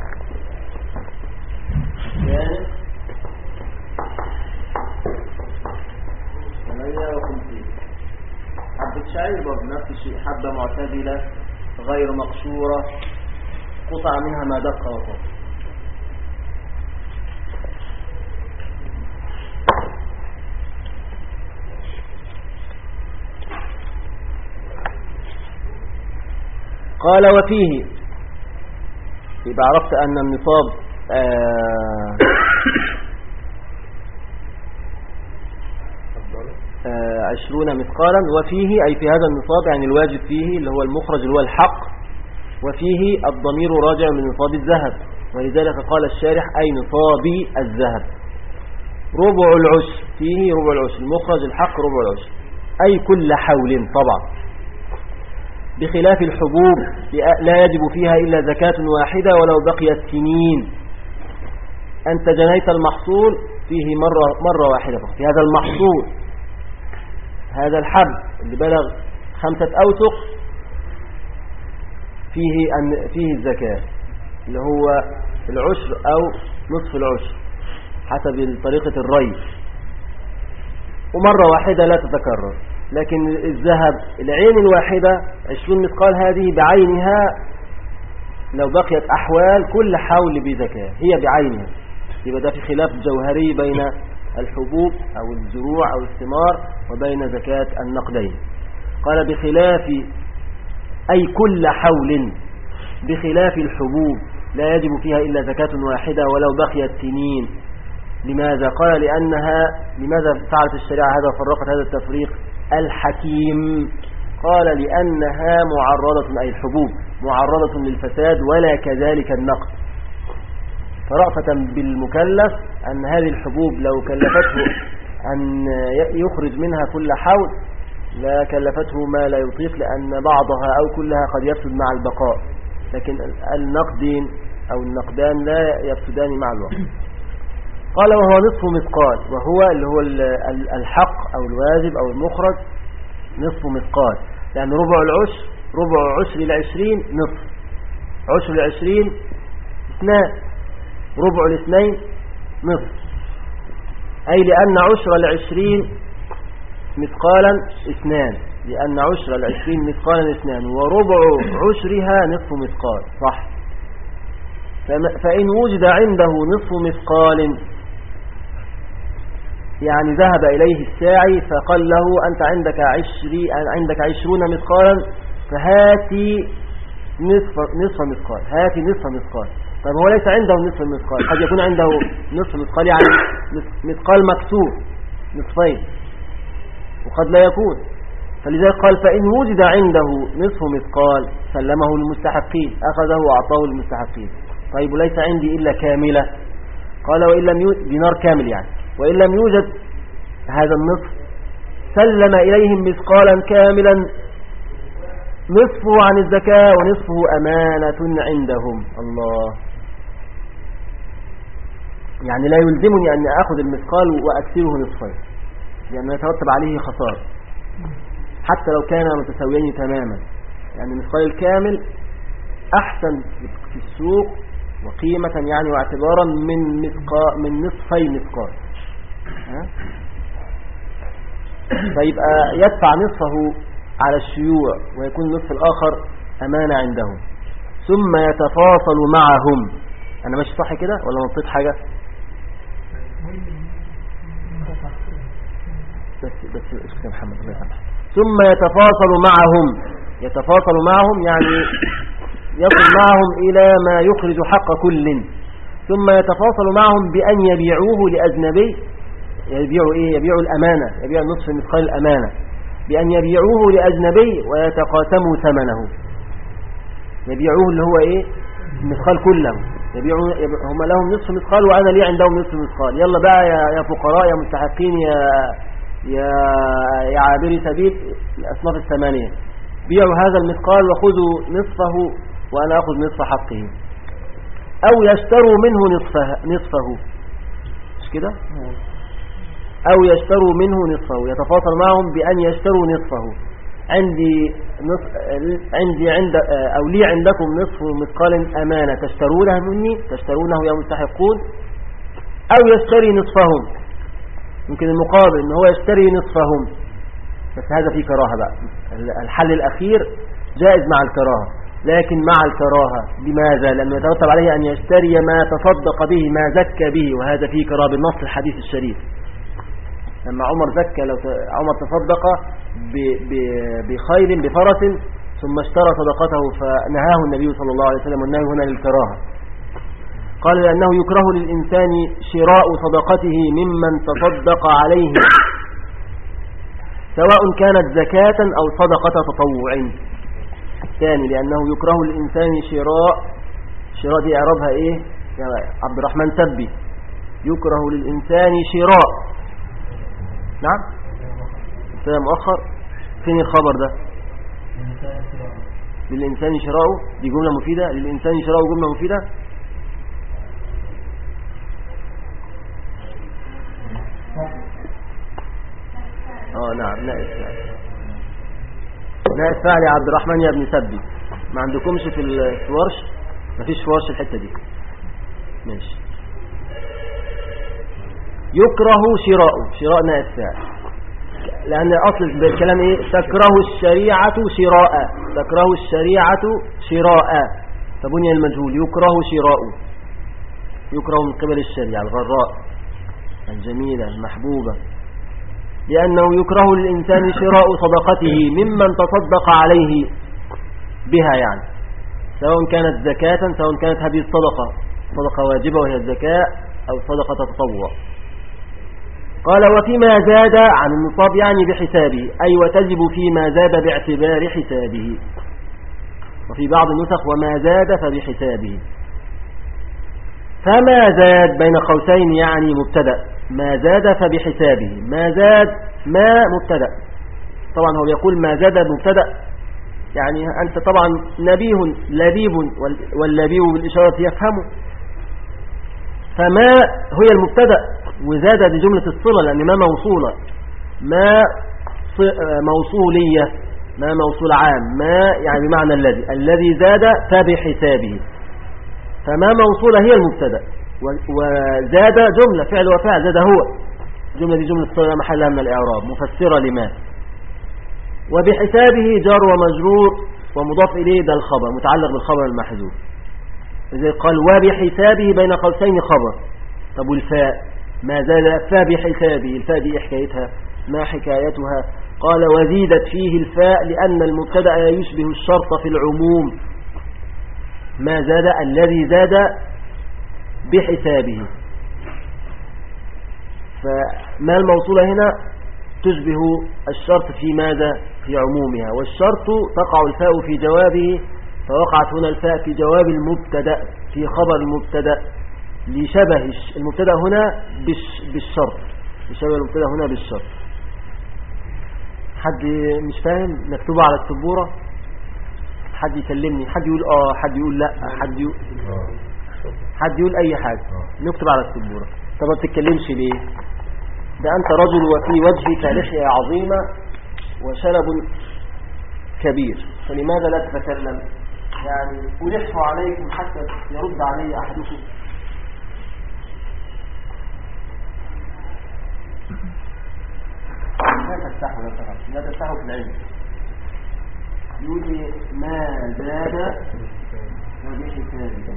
[SPEAKER 2] الدانق ثمانية وخمسين حبة شعير برضه نفس الشيء، حبة معتدلة غير مقشورة قطع منها ما دق وطب. قال وفيه، يبقى عرفت أن النصاب آه آه عشرون مثقالا، وفيه أي في هذا النصاب يعني الواجب فيه اللي هو المخرج اللي هو الحق، وفيه الضمير راجع لنصاب الذهب، ولذلك قال الشارح أي نصاب الذهب. ربع العشر فيه ربع العشر، المخرج الحق ربع العشر أي كل حول طبعا، بخلاف الحبوب لا يجب فيها إلا زكاة واحدة ولو بقيت سنين. أنت جنيت المحصول فيه مرة, مرة واحدة فقط، في هذا المحصول هذا الحب اللي بلغ خمسة أوسق فيه, أن فيه الزكاة اللي هو العشر أو نصف العشر حسب طريقة الري، ومرة واحدة لا تتكرر. لكن الذهب العين الواحدة عشرون مثقال هذه بعينها لو بقيت أحوال كل حول بزكاة هي بعينها. يبقى ده في خلاف جوهري بين الحبوب أو الزروع أو الثمار وبين زكاة النقدين. قال بخلاف أي كل حول، بخلاف الحبوب لا يجب فيها إلا زكاة واحدة ولو بقيت سنين. لماذا؟ قال لأنها، لماذا فعلت الشريعة هذا وفرقت هذا التفريق الحكيم؟ قال لأنها معرضة، أي الحبوب معرضة للفساد ولا كذلك النقد. فرأفة بالمكلف أن هذه الحبوب لو كلفته أن يخرج منها كل حول لا كلفته ما لا يطيق، لأن بعضها أو كلها قد يفسد مع البقاء، لكن النقدين أو النقدان لا يفسدان مع الوقت. قال وهو نصف مثقال، وهو اللي هو الحق أو الواجب أو المخرج نصف مثقال، يعني ربع العشر، ربع عشر العشرين نصف، عشر العشرين اثنان، ربع الاثنين نصف، أي لأن عشر العشرين مثقالا اثنان، لأن عشر العشرين مثقالا اثنان، وربع عشرها نصف مثقال. صح. فإن وجد عنده نصف مثقال يعني ذهب إليه الساعي فقال له أنت عندك عشري عندك عشرون مثقالا فهاتي نصف نصف مثقال، هاتي نصف مثقال. طيب هو ليس عنده نصف مثقال، قد يكون عنده نصف مثقال يعني مثقال مكسور نصفين، وقد لا يكون. فلذلك قال فإن وجد عنده نصف مثقال سلمه للمستحقين، أخذه وأعطاه للمستحقين. طيب ليس عندي إلا كاملة، قال وإن لم يوجد دينار كامل يعني، وإن لم يوجد هذا النصف سلم إليهم مثقالا كاملا نصفه عن الزكاة ونصفه أمانة عندهم. الله، يعني لا يلزمني أن أخذ المثقال وأكسره نصفين، لأنه يترتب عليه خسارة حتى لو كان متساويين تماما. يعني المثقال الكامل أحسن في السوق وقيمة يعني واعتبارا من مثقال من نصفي مثقال، فيبقى يدفع نصفه على الشيوع ويكون النصف الآخر أمانة عندهم، ثم يتفاصل معهم. أنا ماشي صح كده ولا نطيت حاجة؟ بس بس اسكت يا محمد الله يسامحك. ثم يتفاصل معهم، يتفاصل معهم يعني يصل معهم إلى ما يخرج حق كل، ثم يتفاصل معهم بأن يبيعوه لأجنبي. يبيعوا إيه؟ يبيعوا الأمانة، يبيعوا نصف مثقال الأمانة بأن يبيعوه لأجنبي ويتقاسموا ثمنه. يبيعوه اللي هو إيه؟ مثقال كله، يبيعوا هم لهم نصف مثقال وأنا لي عندهم نصف مثقال. يلا بقى يا, يا فقراء يا مستحقين يا يا يا عابري سبيل الأصناف الثمانية بيعوا هذا المثقال وخذوا نصفه وأنا أخذ نصف حقه، أو يشتروا منه نصفه, نصفه مش كده؟ أو يشتروا منه نصفه، يتفاصل معهم بأن يشتروا نصفه. عندي نصف عندي عند أو لي عندكم نصف مثقال أمانة تشترونه مني، تشترونه يا مستحقون، أو يشتري نصفهم. يمكن المقابل إن هو يشتري نصفهم، بس هذا فيه كراهة بقى. الحل الأخير جائز مع الكراهة، لكن مع الكراهة لماذا؟ لأنه يترتب عليه أن يشتري ما تصدق به، ما زكى به، وهذا فيه كراهة بالنص الحديث الشريف. لما عمر زكى، لو عمر تصدق بخيل بفرس ثم اشترى صدقته فنهاه النبي صلى الله عليه وسلم، والنهي هنا للكراهة. قال لأنه يكره للإنسان شراء صدقته ممن تصدق عليه سواء كانت زكاة أو صدقة تطوع. ثاني لأنه يكره للإنسان شراء شراء دي إعرابها إيه يا عبد الرحمن تبي؟ يكره للإنسان شراء، نعم سلام مؤخر. فين الخبر ده؟ للإنسان شراءه، دي جملة مفيدة. للإنسان شراءه جملة مفيدة. اه نعم نائب فاعل، نائب فاعل يا عبد الرحمن يا ابن سبي. ما عندكمش في الورش؟ ما فيش في ورش الحتة دي. ماشي. يكره شراءه، شراء نائب فاعل، لأن أصل الكلام إيه؟ تكره الشريعة شراء، تكره الشريعة شراء، فبني المجهول يكره شراءه، يكره من قبل الشريعة الغراء الجميلة المحبوبة، لأنه يكره للإنسان شراء صدقته ممن تصدق عليه بها، يعني سواء كانت زكاة سواء كانت هذه الصدقة صدقة واجبة وهي الزكاة أو صدقة تطوع. قال وفيما زاد عن النصاب يعني بحسابه، أي وتجب فيما زاد باعتبار حسابه. وفي بعض النسخ وما زاد فبحسابه. فما زاد بين قوسين يعني مبتدأ، ما زاد فبحسابه. ما زاد ما مبتدأ، طبعا هو يقول ما زاد مبتدأ، يعني أنت طبعا نبيه لبيب واللبيب بالإشارة يفهمه. فما هي المبتدأ، وزاد بجملة الصلة لأن ما موصولة، ما موصولية، ما موصول عام، ما يعني بمعنى الذي الذي زاد فبحسابه. فما موصولة هي المبتدأ، وزاد جملة فعل وفعل، زاد هو جملة دي جملة صلة محلها من الإعراب مفسرة لما. وبحسابه جار ومجرور ومضاف إليه ده الخبر متعلق بالخبر المحذوف، إذا قال وبحسابه بين قوسين خبر. طب والفاء ما زال فبحسابه، الفاء دي حكايتها ما حكايتها؟ قال وزيدت فيه الفاء لأن المبتدأ يشبه الشرط في العموم. ما زاد الذي زاد بحسابه، فما الموصولة هنا تشبه الشرط في ماذا؟ في عمومها، والشرط تقع الفاء في جوابه، فوقعت هنا الفاء في جواب المبتدأ في خبر المبتدأ لشبه المبتدأ هنا بالشرط، لشبه المبتدأ هنا بالشرط. حد مش فاهم؟ نكتبه على السبورة، حد يكلمني، حد يقول اه، حد يقول لا، حد يقول حد يقول اي حاجة، نكتب على السبورة. طب ما بتتكلمش ليه؟ ده انت رجل وفي وجهك لحية عظيمة وشلب كبير، فلماذا لا تتكلم؟ يعني ألح عليكم حتى يرد علي أحدكم. لا تستحوا لا تستحوا لا تستحوا في العلم. يقول لي ما زاد فبحسابه،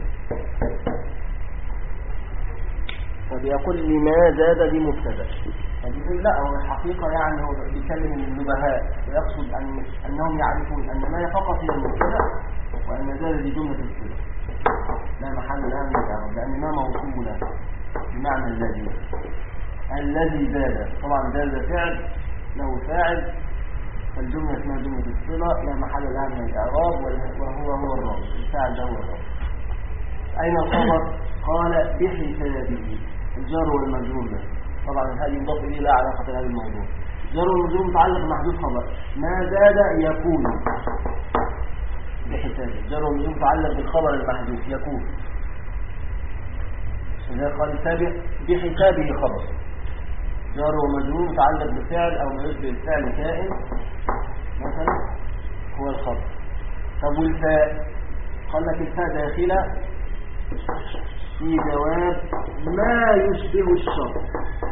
[SPEAKER 2] فبيقول لي ما زاد دي مبتدا، فبيقول لا هو الحقيقة يعني هو بيكلم النبهاء ويقصد أن أنهم يعرفون أن ما فقط هي المبتدا وأن زاد دي جملة الصلة لا محل لها من الإعراب، لأن ما موصولة بمعنى الذي الذي زاد، طبعا زاد فعل له فاعل، فالجملة اسمها جملة الصلة لا محل لها من الإعراب، وهو هو الرب، الفاعل ده هو الرب. أين الخبر؟ قال بحسابه، الجار والمجرور ده طبعا هذه يضاف إليه لا علاقة لهذا الموضوع. جر والمجرور متعلق بمحذوف خبر. ما زاد يكون بحسابه. جر والمجرور متعلق بالخبر المحذوف يكون. إذا قال التابع بحسابه خبر. جر ومجرور متعلق بفعل أو ما يشبه الفعل كائن مثلا هو الخبر. طب والفاء قال لك الفاء داخلة في جواب ما يشبه الشرط،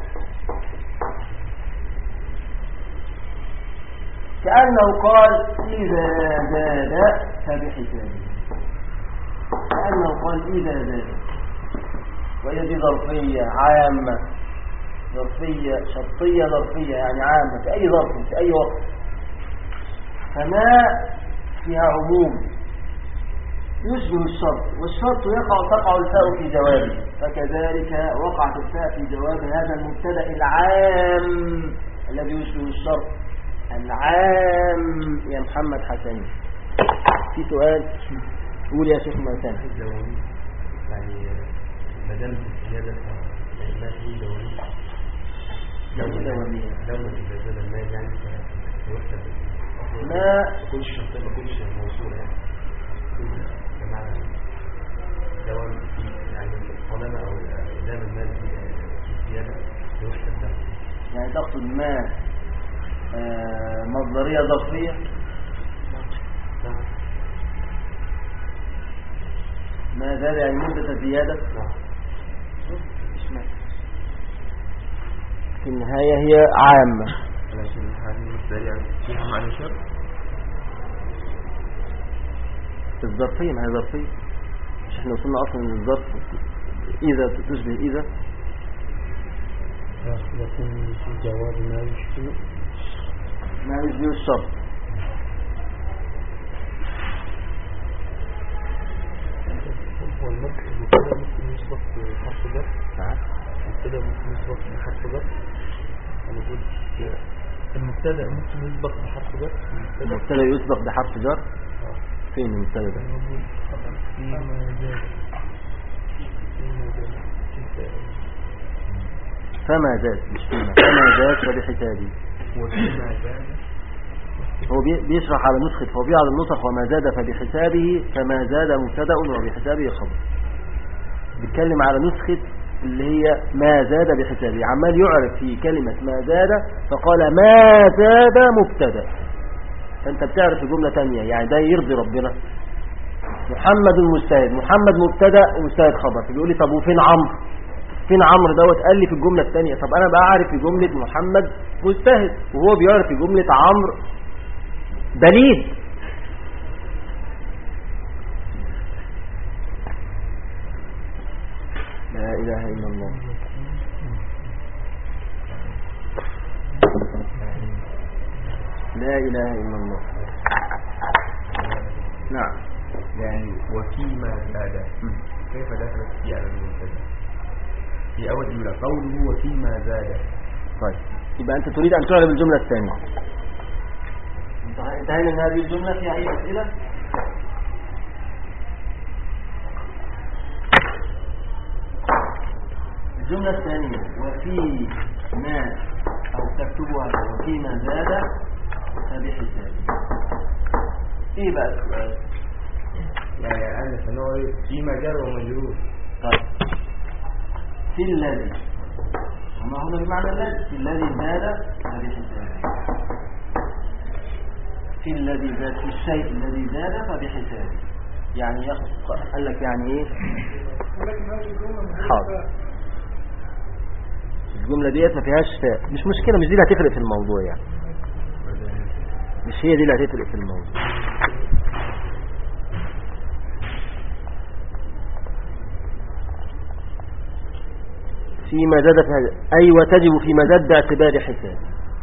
[SPEAKER 2] كأنه قال إذا زاد فبحسابه. كأنه قال إذا زاد، وهي دي ظرفية عامة، ظرفية شرطية ظرفية يعني عامة في أي ظرف في أي وقت. فما فيها عموم يشبه الشرط، والشرط يقع تقع الفاء في جوابه، فكذلك وقعت الفاء في جواب هذا المبتدأ العام الذي يشبه الشرط العام. يا محمد حسن في سؤال؟ قول يا شيخ مرتان.
[SPEAKER 3] يعني مدام الزيادة ما في دوري
[SPEAKER 2] دورية
[SPEAKER 3] دولة الزيادة المال يعني
[SPEAKER 2] ما
[SPEAKER 3] كلش شرطة ما كلش موصولة يعني بمعنى دوام يعني طالما أو دام المال في زيادة يوحد الدولة
[SPEAKER 2] يعني تقصد ما آه مصدرية ظرفية. ما زاد يعني مدة زيادة. في النهاية هي عامة،
[SPEAKER 3] لكن هذه المصدرية فيها معنى شر
[SPEAKER 2] الظرفية. ما هي ظرفية، مش احنا وصلنا أصلا من الظرف إذا تشبه إذا
[SPEAKER 3] يكون في جواب ما يشبه
[SPEAKER 2] ما يشبه الشرط.
[SPEAKER 3] والمبتدأ ممكن يسبق بحرف جر.
[SPEAKER 2] نعم
[SPEAKER 3] المبتدأ ممكن يسبق بحرف جر. أنا بقول المبتدأ ممكن يسبق بحرف جر.
[SPEAKER 2] المبتدأ يسبق بحرف جر. فين المبتدأ ده؟
[SPEAKER 3] فيما زاد
[SPEAKER 2] فما زاد مش فيما فما زاد فبحسابه.
[SPEAKER 3] وفيما زاد
[SPEAKER 2] هو بيشرح على نسخة فوبيع على النسخ وما زاد فبحسابه. فما زاد مبتدأ وبحسابه خبر. بيتكلم على نسخة اللي هي ما زاد بحسابه، عمال يعرف في كلمة ما زاد فقال ما زاد مبتدأ. فانت بتعرف جملة تانية يعني ده يرضي ربنا. محمد مجتهد، محمد مبتدأ ومجتهد خبر. فبيقول لي طب وفين عمرو؟ فين عمرو دوت؟ قال لي في الجملة الثانية. طب انا بقى اعرف في جملة محمد مجتهد وهو بيعرف في جملة عمرو بليد. لا اله الا الله. لا اله الا الله. نعم
[SPEAKER 3] يعني وفيما زاد كيف دخلت في على المبتدأ في أول جملة قوله وفيما زاد.
[SPEAKER 2] طيب يبقى أنت تريد أن تعرف الجملة الثانية. انتهينا من هذه الجملة. فيها أي أسئلة؟ الجملة الثانية وفي ما أو تكتبها وفيما زاد فبحساب. إيه بقى السؤال؟
[SPEAKER 3] يعني أنا سنقول فيما جر ومجرور.
[SPEAKER 2] طيب في الذي وما هنا بمعنى الذي في الذي زاد فبحساب. في الذي زاد في الشيء الذي زاد فبحساب. يعني قال لك يعني ايه؟ حاضر. الجملة ديت ما فيهاش فاء مش مشكلة، مش دي اللي هتفرق في الموضوع يعني، مش هي دي اللي هتفرق في الموضوع. فيما زاد أي وتجب فيما زاد باعتبار حساب.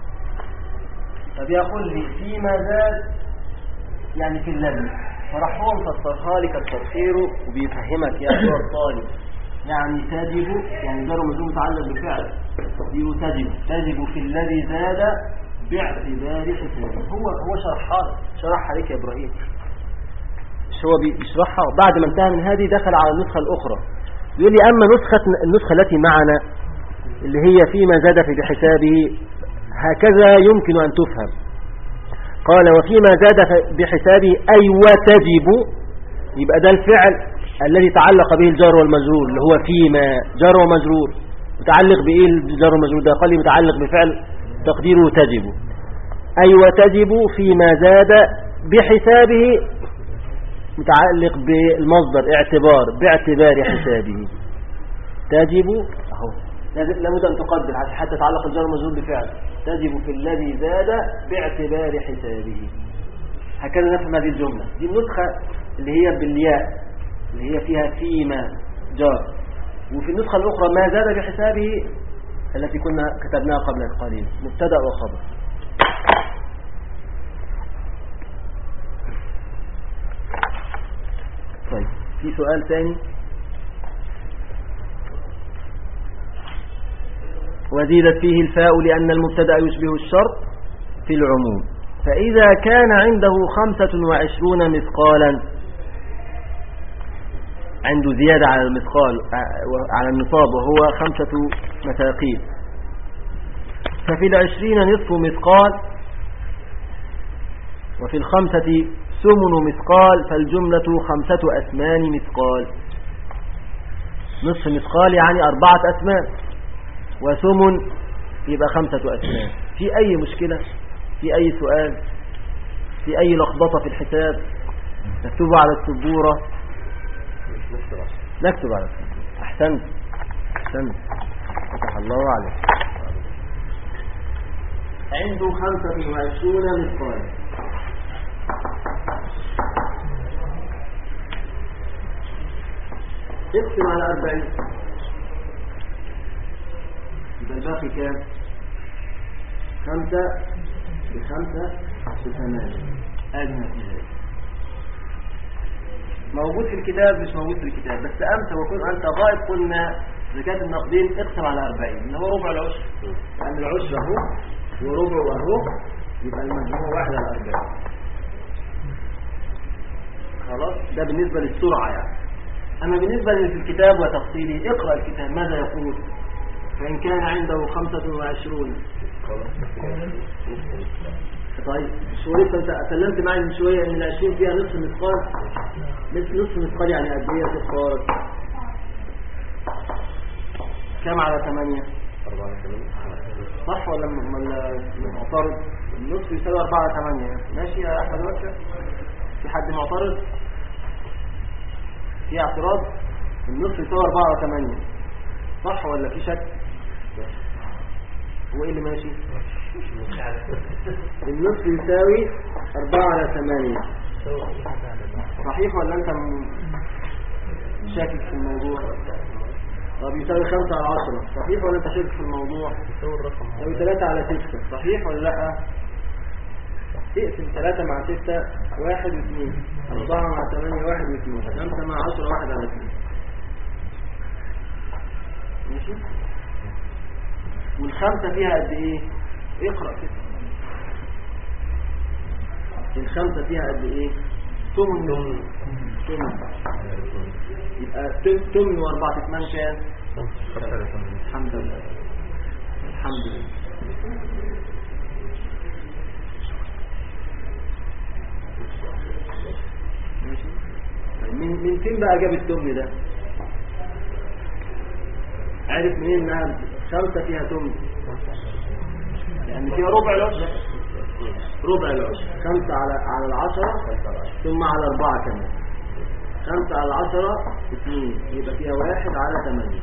[SPEAKER 2] طب يقول لي فيما زاد يعني في الذي، فراح هو مفسرها لك التفسير وبيفهمك يا أيها الطالب. يعني تجب يعني جر ومجرور متعلق بفعل تجب تجب في الذي زاد باعتبار حسابه. هو هو شرحها شرحها لك يا إبراهيم، مش هو بيشرحها بعد ما انتهى من هذه دخل على النسخة الأخرى. يقول لي أما نسخة النسخة التي معنا اللي هي فيما زاد في بحسابه، هكذا يمكن أن تفهم. قال وفيما زاد بحسابه أي وتجب، يبقى ده الفعل الذي تعلق به الجار والمجرور اللي هو فيما جار ومجرور. متعلق بإيه الجار والمجرور ده؟ قال لي متعلق بفعل تقديره تجب. أي وتجب فيما زاد بحسابه متعلق بالمصدر اعتبار باعتبار حسابه. تجب اهو لابد ان تقدر حتى تعلق الجار والمجرور بفعل. تجب في الذي زاد باعتبار حسابه. هكذا نفهم هذه الجملة. دي النسخة اللي هي بالياء اللي هي فيها فيما جار. وفي النسخة الأخرى ما زاد بحسابه التي كنا كتبناها قبل قليل مبتدأ وخبر. طيب في سؤال ثاني. وزيدت فيه الفاء لأن المبتدأ يشبه الشرط في العموم. فإذا كان عنده خمسة وعشرون مثقالا، عنده زيادة على المثقال على النصاب وهو خمسة مثاقيل، ففي العشرين نصف مثقال وفي الخمسة ثمن مثقال، فالجملة خمسة أثمان مثقال. نصف مثقال يعني أربعة أثمان، وثمن يبقى خمسة أثمان. في أي مشكلة؟ في أي سؤال؟ في أي لخبطة في الحساب؟ نكتب على السبورة. نكتب على السبورة. أحسنت أحسنت فتح الله عليك. عنده خمسة وعشرون مثقال، اقسم على أربعين، يبقى الباقي كام؟ خمسة بخمسة بثمانية. أجمع إليه موجود في الكتاب مش موجود في الكتاب، بس أمس وكن أنت غائب قلنا زكاة النقدين اقسم على أربعين اللي هو ربع العشر، لأن العشر أهو وربع وأهو، يبقى المجموع واحد على أربعين. خلاص ده بالنسبة للسرعة يعني. أما بالنسبة للكتاب وتفصيله اقرأ الكتاب ماذا يقول. فإن كان عنده خمسة وعشرون. طيب شوية انت سلمت معي من شوية ان العشرين فيها نصف مثقال. نصف مثقال يعني قد ايه يا كفار؟ كم على ثمانية؟ صح ولا معترض؟ النصف يساوي أربعة على ثمانية. ماشي يا أحمد وكا؟ في حد معترض؟ في اعتراض؟ النصف يساوي أربعة على ثمانية صح ولا في شك؟ هو ايه اللي ماشي؟ النصف يساوي أربعة على ثمانية صحيح ولا انت شاكك في الموضوع؟ طب يساوي خمسة على عشرة صحيح ولا انت شاكك في الموضوع؟ يساوي ثلاثة على ستة صحيح ولا لا؟ تقسم ثلاثة مع ستة واحد واثنين، أربعة مع ثمانية واحد واثنين، خمسة مع عشرة واحد على اثنين. ماشي؟ والخمسة فيها قد ايه؟ اقرأ كده. الخمسة فيها قد ايه؟ ثمن ثمن يبقى ثمن واربعة ثمان كام؟ الحمد لله الحمد لله. ماشي. من من فين بقى جاب الثمن ده؟ عارف منين انها خمسة فيها ثمن؟ يعني فيها ربع العشر. ربع العشر خمسة على على العشرة ثم على أربعة كمان. خمسة على العشرة اثنين، يبقى فيها واحد على ثمانية.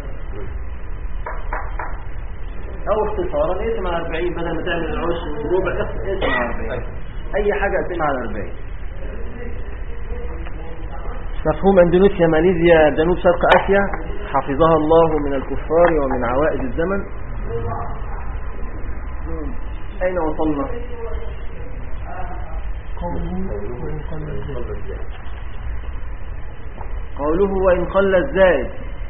[SPEAKER 2] أو اختصارا اقسم على أربعين بدل ما تعمل العشر وربع اقسم على أربعين. أي حاجة اقسم على أربعين. مفهوم اندونيسيا ماليزيا جنوب شرق آسيا حفظها الله من الكفار ومن عوائد الزمن. أين وصلنا؟ قوله وإن قل الزائد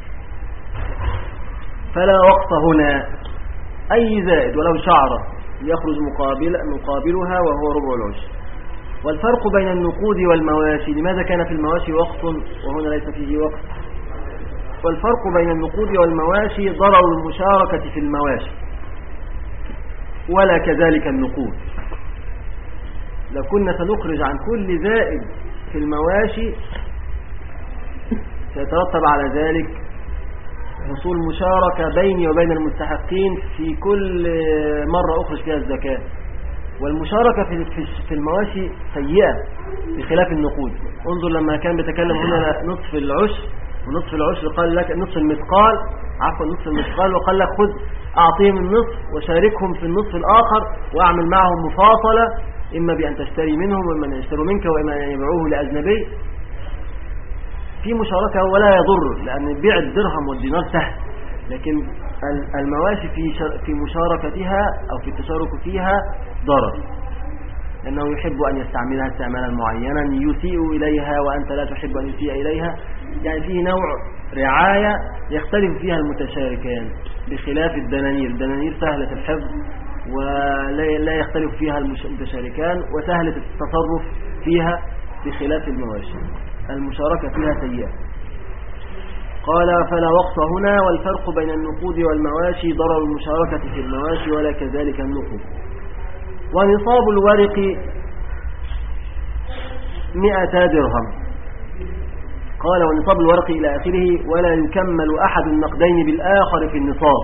[SPEAKER 2] فلا وقت هنا. أي زائد ولو شعرة يخرج مقابل مقابلها وهو ربع العشر. والفرق بين النقود والمواشي، لماذا كان في المواشي وقت وهنا ليس فيه وقت؟ والفرق بين النقود والمواشي ضرر المشاركة في المواشي. ولا كذلك النقود. لو كنا سنخرج عن كل زائد في المواشي سيترتب على ذلك حصول مشاركة بيني وبين المستحقين في كل مرة أخرج فيها الزكاة. والمشاركة في المواشي سيئة بخلاف النقود. انظر لما كان بيتكلم هنا نصف العشر، ونصف العشر قال لك نصف المثقال، عفوا نصف المثقال، وقال لك خذ أعطيهم النصف وشاركهم في النصف الآخر وأعمل معهم مفاصلة، إما بأن تشتري منهم وإما أن يشتروا منك وإما أن يبيعوه لأجنبي. في مشاركة ولا يضر، لأن بيع الدرهم والدينار سهل، لكن المواشي في في مشاركتها أو في التشارك فيها ضرر، لأنه يحب أن يستعملها استعمالا معينا يسيء إليها وأنت لا تحب أن يسيء إليها. يعني فيه نوع رعاية يختلف فيها المتشاركان بخلاف الدنانير. الدنانير سهلة الحفظ ولا يختلف فيها المتشاركان وسهلة التصرف فيها بخلاف المواشي، المشاركة فيها سيئة. قال فلا وقت هنا، والفرق بين النقود والمواشي ضرر المشاركة في المواشي ولا كذلك النقود. ونصاب الورق مئة درهم. قال ونصاب الورق إلى آخره ولا يكمل أحد النقدين بالآخر في النصاب.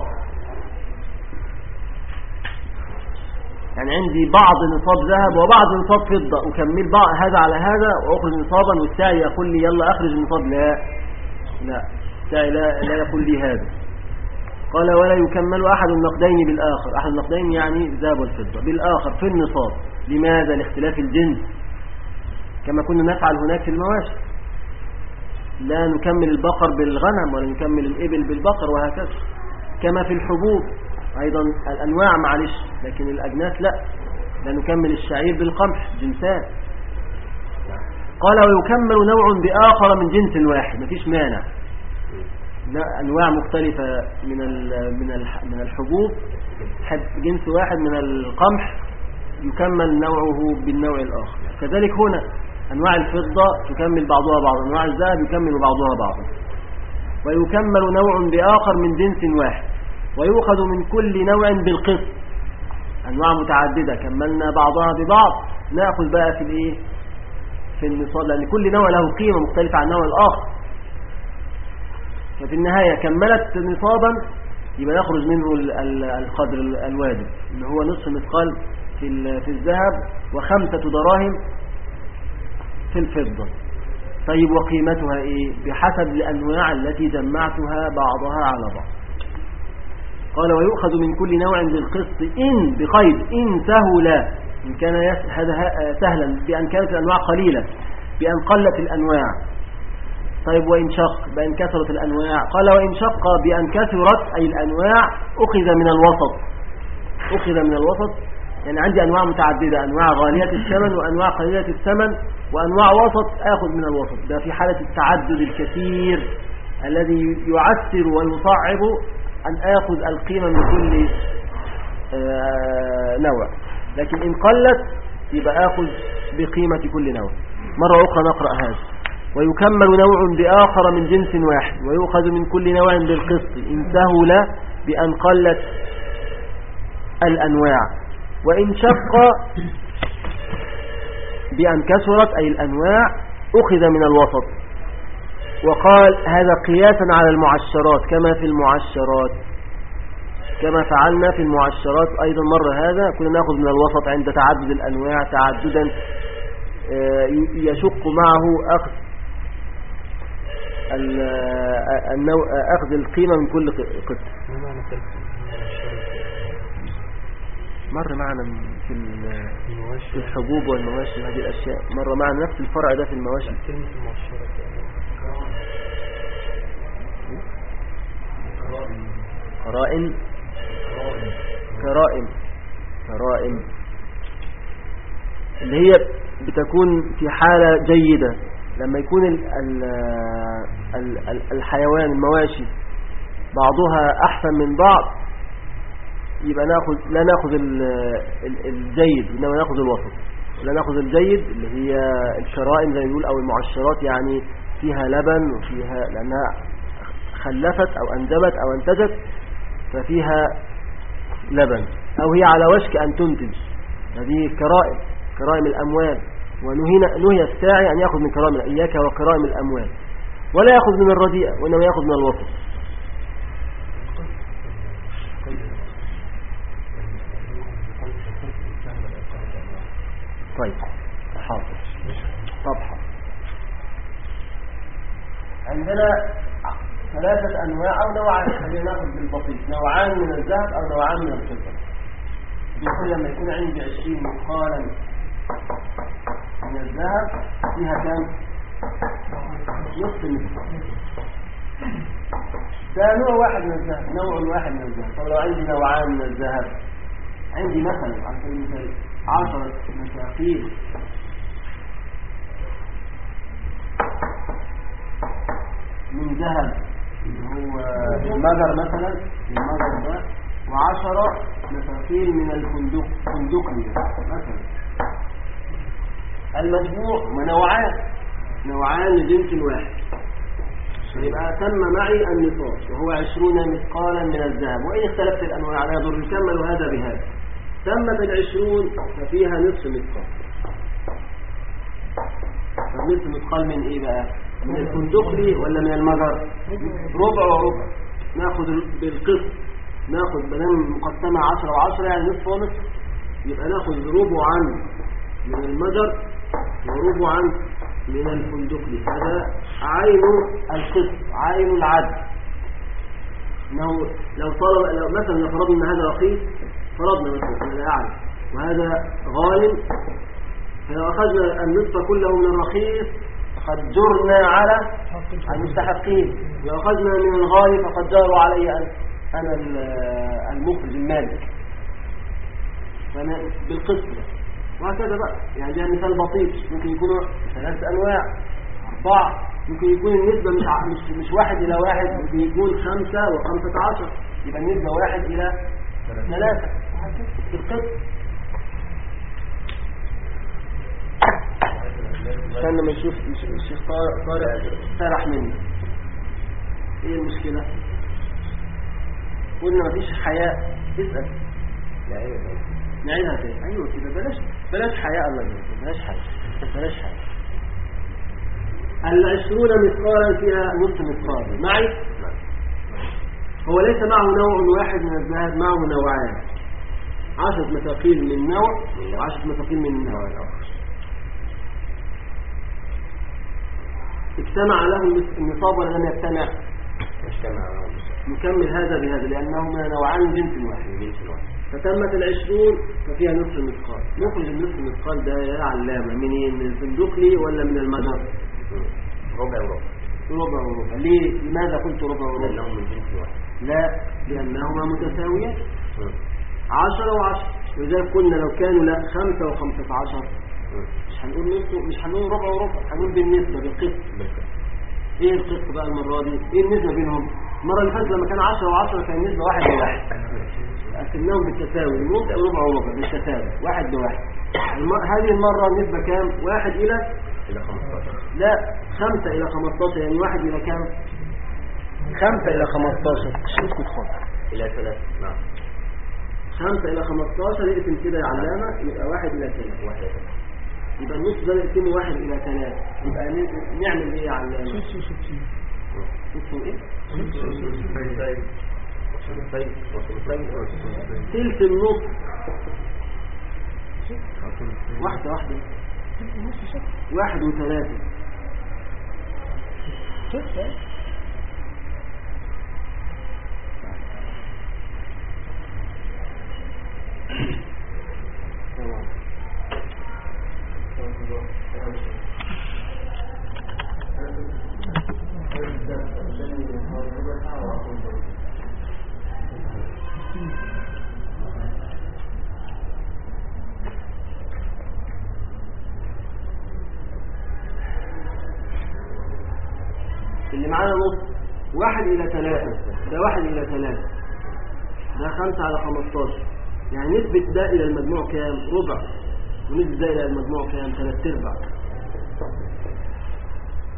[SPEAKER 2] يعني عندي بعض نصاب ذهب وبعض نصاب فضة، أكمل بعض هذا على هذا وأخرج نصابا والساعي يقول لي يلا أخرج النصاب. لا لا الساعي لا, لا يقول لي هذا. قال ولا يكمل أحد النقدين بالآخر. أحد النقدين يعني الذهب والفضة بالآخر في النصاب. لماذا؟ لاختلاف الجنس، كما كنا نفعل هناك في المواشي، لا نكمل البقر بالغنم ولا نكمل الإبل بالبقر وهكذا. كما في الحبوب أيضا الأنواع معلش، لكن الأجناس لا لا نكمل الشعير بالقمح، جنسان. قال ويكمل نوع بآخر من جنس واحد، مفيش مانع، أنواع مختلفة من من من الحبوب، جنس واحد من القمح يكمل نوعه بالنوع الآخر. كذلك هنا أنواع الفضة تكمل بعضها بعضا، أنواع الذهب يكمل بعضها بعضا. ويكمل نوع بآخر من جنس واحد ويؤخذ من كل نوع بالقسط. أنواع متعددة كملنا بعضها ببعض، نأخذ بقى في الإيه في النصاب، لأن كل نوع له قيمة مختلفة عن النوع الآخر. ففي النهاية كملت نصابا يبقى يخرج منه القدر الواجب اللي هو نصف مثقال في في الذهب وخمسة دراهم في الفضة. طيب وقيمتها إيه؟ بحسب الأنواع التي جمعتها بعضها على بعض. قال ويؤخذ من كل نوع بالقسط إن بقيد إن سهل، إن كان هذا سهلا، بأن كانت الأنواع قليلة، بأن قلت الأنواع. طيب وإن شق بأن كثرت الأنواع. قال وإن شق بأن كثرت أي الأنواع أخذ من الوسط. أخذ من الوسط يعني عندي أنواع متعددة، أنواع غالية الثمن وأنواع قليلة الثمن وأنواع وسط، آخذ من الوسط. ده في حالة التعدد الكثير الذي يعسر ويصعب أن آخذ القيمة من كل نوع، لكن إن قلت يبقى آخذ بقيمة كل نوع. مرة أخرى نقرأ هذا. ويكمل نوع بآخر من جنس واحد ويؤخذ من كل نوع بالقسط إن سهل بأن قلت الأنواع. وإن شق بأن كثرت أي الأنواع أخذ من الوسط. وقال هذا قياسا على المعشرات كما في المعشرات، كما فعلنا في المعشرات أيضا مرة. هذا كنا نأخذ من الوسط عند تعدد الأنواع تعددا يشق معه أخذ النوع، أخذ القيمة من كل قسم. مر معنا في في الحبوب والمواشي هذه الأشياء، مر معنا نفس الفرع ده في المواشي. قرائن كرائم كرائم اللي هي بتكون في حالة جيدة لما يكون ال ال ال الحيوان المواشي بعضها أحسن من بعض، يبقى ناخذ لا ناخذ الجيد إنما ناخذ الوسط. لا ناخذ الجيد اللي هي الكرائم زي ما نقول أو المعشرات، يعني فيها لبن وفيها لأنها خلفت أو أنجبت أو أنتجت ففيها لبن، أو هي على وشك أن تنتج. هذه كرائم كرائم الأموال، ونهينا نهي الساعي أن يأخذ من كرائم إياك وكرائم الأموال، ولا يأخذ من الرديئة وإنما يأخذ من الوسط. طيب حاضر. طب حاضر. عندنا ثلاثة أنواع أو نوعان، خلينا ناخذ بالبسيط، نوعان من الذهب أو نوعان من الفضة. بيقول لما يكون عندي عشرين مثقالا من الذهب فيها كم؟ نصف مثقال. ده نوع واحد من الذهب، نوع واحد من الذهب. طب لو عندي نوعان من الذهب، عندي مثلا على سبيل المثال عشرة مثاقيل من ذهب اللي هو المجر مثلا، المجر ده، وعشرة مثاقيل من الفندق فندقي مثلا. المجموع ونوعان نوعان لجنس واحد، يبقى تم معي النصاب وهو عشرون مثقالا من الذهب. وإن اختلفت الأنواع لا يضر، يكمل هذا بهذا. تمت العشرون ففيها نصف مثقال. نصف مثقال من ايه بقى؟ من الفندقلي ولا من المجر؟ ربع وربع. ناخذ بالقسط، ناخذ بدل مقسمة عشرة وعشرة يعني نصف ونصف، يبقى ناخذ ربعا من المجر وربعا من الفندقلي. هذا عين القسط، عين العدل. انه لو طلب، لو مثلا لو فرضنا ان هذا رخيص، فرضنا مثلا انا لا اعرف وهذا غالب، فلو اخذنا النصف كله من الرخيص فقد جرنا على المستحقين، لو اخذنا من الغالب فقد جاروا علي انا المخرج المالك. فانا بالقسط وهكذا بقى. يعني ده مثال بسيط، ممكن يكونوا ثلاث انواع اربعه، ممكن يكون النسبه مش مش مش واحد الى واحد، ممكن يكون خمسه وخمسه عشر، يبقى النسبه واحد الى ثلاثه بالقسط. عشان لما نشوف الشيخ طارق سرح مني. ايه المشكله؟ قلنا مفيش حياء. اسال. نعيدها تاني. ايوه كده. بلاش بلاش حياء. الله يجزاك. بلاش حياء بلاش حياء. العشرون مثقالا فيها نصف مثقال معي. هو ليس معه نوع واحد من الذهب، معه نوعان، عشرة مثاقيل من نوع وعشرة مثاقيل من النوع الآخر. اجتمع له النصاب ولا لم يجتمع؟
[SPEAKER 3] اجتمع.
[SPEAKER 2] نكمل هذا بهذا لأنهما نوعان جنس واحد. فتمت العشرون ففيها نصف مثقال. نخرج النصف مثقال ده يا علامة منين؟ من الفندقلي ولا من المجر؟
[SPEAKER 3] ربع وربع.
[SPEAKER 2] ربع وربع. ليه؟ لماذا قلت ربع وربع؟
[SPEAKER 3] لأنهم من جنس واحد.
[SPEAKER 2] لا، لأنهما متساوية. عشرة وعشرة. وإذا قلنا لو كانوا لا خمسة وخمسة عشر مش هنقول نصف، مش هنقول ربع وربع، هنقول بالنسبة بالقسط. ايه القسط بقى المرة دي؟ ايه النسبة بينهم؟ المرة اللي فاتت لما كان عشرة وعشرة كان النسبة واحد لواحد، قسمناهم بالتساوي، النصف ربع وربع بالتساوي، واحد لواحد. هذه المرة النسبة كام؟ واحد إلى
[SPEAKER 3] إلى خمستاشر.
[SPEAKER 2] لا، خمسة إلى خمستاشر، يعني واحد إلى كام؟ خمسة إلى خمستاشر. شو اسمه خمسة؟
[SPEAKER 3] إلى ثلاثة. نعم.
[SPEAKER 2] خمسة إلى خمستاشر يقسم كده يا علامة، يبقى واحد إلى ثلاثة.
[SPEAKER 3] واحد.
[SPEAKER 2] يبقى النص ده نقسمه واحد إلى ثلاثة، يبقى نعمل إيه يا علامة؟ شو شو شو شو إيه؟ تلت النص. واحدة واحدة. واحد وثلاثة. اللي معانا نص واحد إلى ثلاثة، ده واحد إلى ثلاثة، ده خمسة على خمستاشر، يعني نسبة ده إلى المجموع كام؟ ربع. ونسبة ده إلى المجموع كام؟ ثلاث أرباع.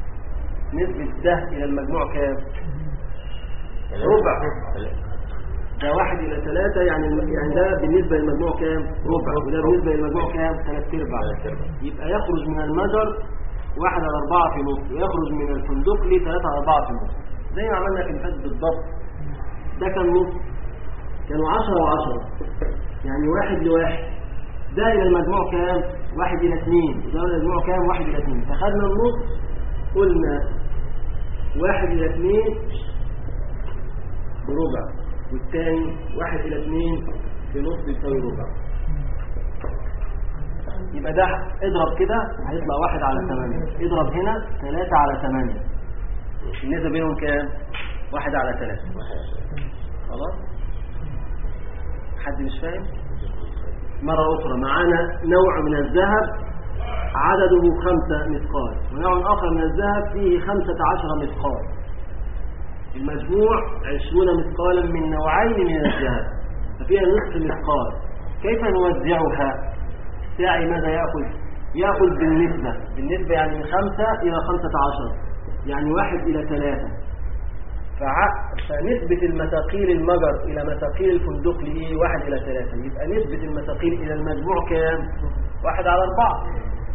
[SPEAKER 2] نسبة ده إلى المجموع كام؟ ربع. ده واحد إلى ثلاثة يعني يعني ده بالنسبة للمجموع كام؟ ربع. وده بالنسبة للمجموع كام؟ ثلاث أرباع. يبقى يخرج من المجر واحد على أربعة في نص، ويخرج من الفندقلي ثلاثة على أربعة في نص، زي ما عملنا في الفات بالضبط. ده كان نص، كانوا عشرة وعشرة، يعني واحد لواحد. ده إلى المجموع كام؟ واحد إلى اثنين. وده إلى المجموع كام؟ واحد إلى اثنين. فخدنا النص، قلنا واحد إلى اثنين بربع، والثاني واحد إلى اثنين في نص يساوي ربع. يبقى ده اضرب كده هيطلع واحد على ثمانية، اضرب هنا ثلاثة على ثمانية، النسبة بينهم كام؟ واحد على ثلاثة. خلاص؟ حد مش فاهم؟ مرة أخرى، معانا نوع من الذهب عدده خمسة مثقال، ونوع آخر من الذهب فيه خمسة عشر مثقال. المجموع عشرون مثقالا من نوعين من الذهب، ففيها نصف مثقال. كيف نوزعها؟ الساعي ماذا يأخذ؟ يأخذ بالنسبة، بالنسبة يعني من خمسة إلى خمسة عشر، يعني واحد إلى ثلاثة. فنسبة المثاقيل المجر إلى مثاقيل الفندقلي واحد إلى ثلاثة، يبقى نسبة المثاقيل إلى المجموع كام؟ واحد على أربعة.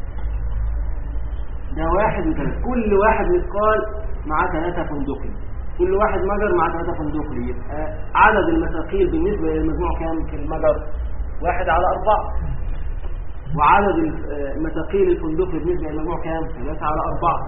[SPEAKER 2] ده واحد وثلاثة، كل واحد مثقال مع ثلاثة فندقلي، كل واحد مجر مع ثلاثة فندقلي. يبقى عدد المثاقيل بالنسبة للمجموع كام في المجر؟ واحد على أربعة. وعدد المثاقيل الفندقلي بالنسبة للمجموع كام؟ ثلاثة على أربعة.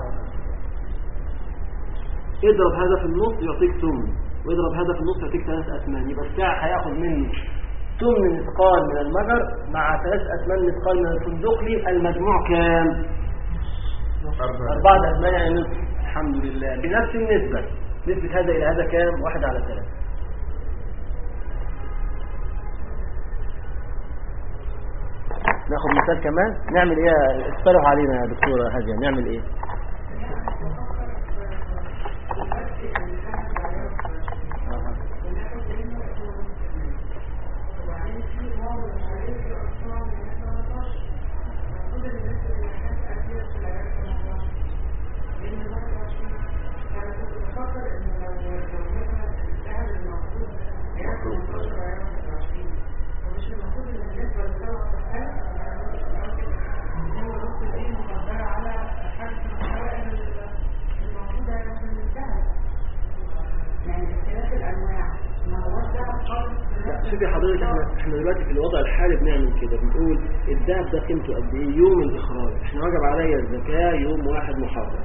[SPEAKER 2] اضرب هذا في النص يعطيك ثمن، واضرب هذا في النص يعطيك ثلاث أثمان. يبقى الساعة هياخد مني ثمن مثقال من المجر مع ثلاث أثمان مثقال من الفندقلي. المجموع كام؟ أربعة أثمان، يعني نصف. الحمد لله، بنفس النسبة. نسبة هذا إلى هذا كام؟ واحد على ثلاثة. ناخد مثال كمان. نعمل ايه؟ اقترح علينا يا دكتورة هادية، نعمل ايه؟ شوفي حضرتك، احنا احنا دلوقتي في الوضع الحالي بنعمل كده، بنقول الذهب ده قيمته قد ايه يوم الاخراج. احنا واجب عليا الزكاه يوم واحد محرم.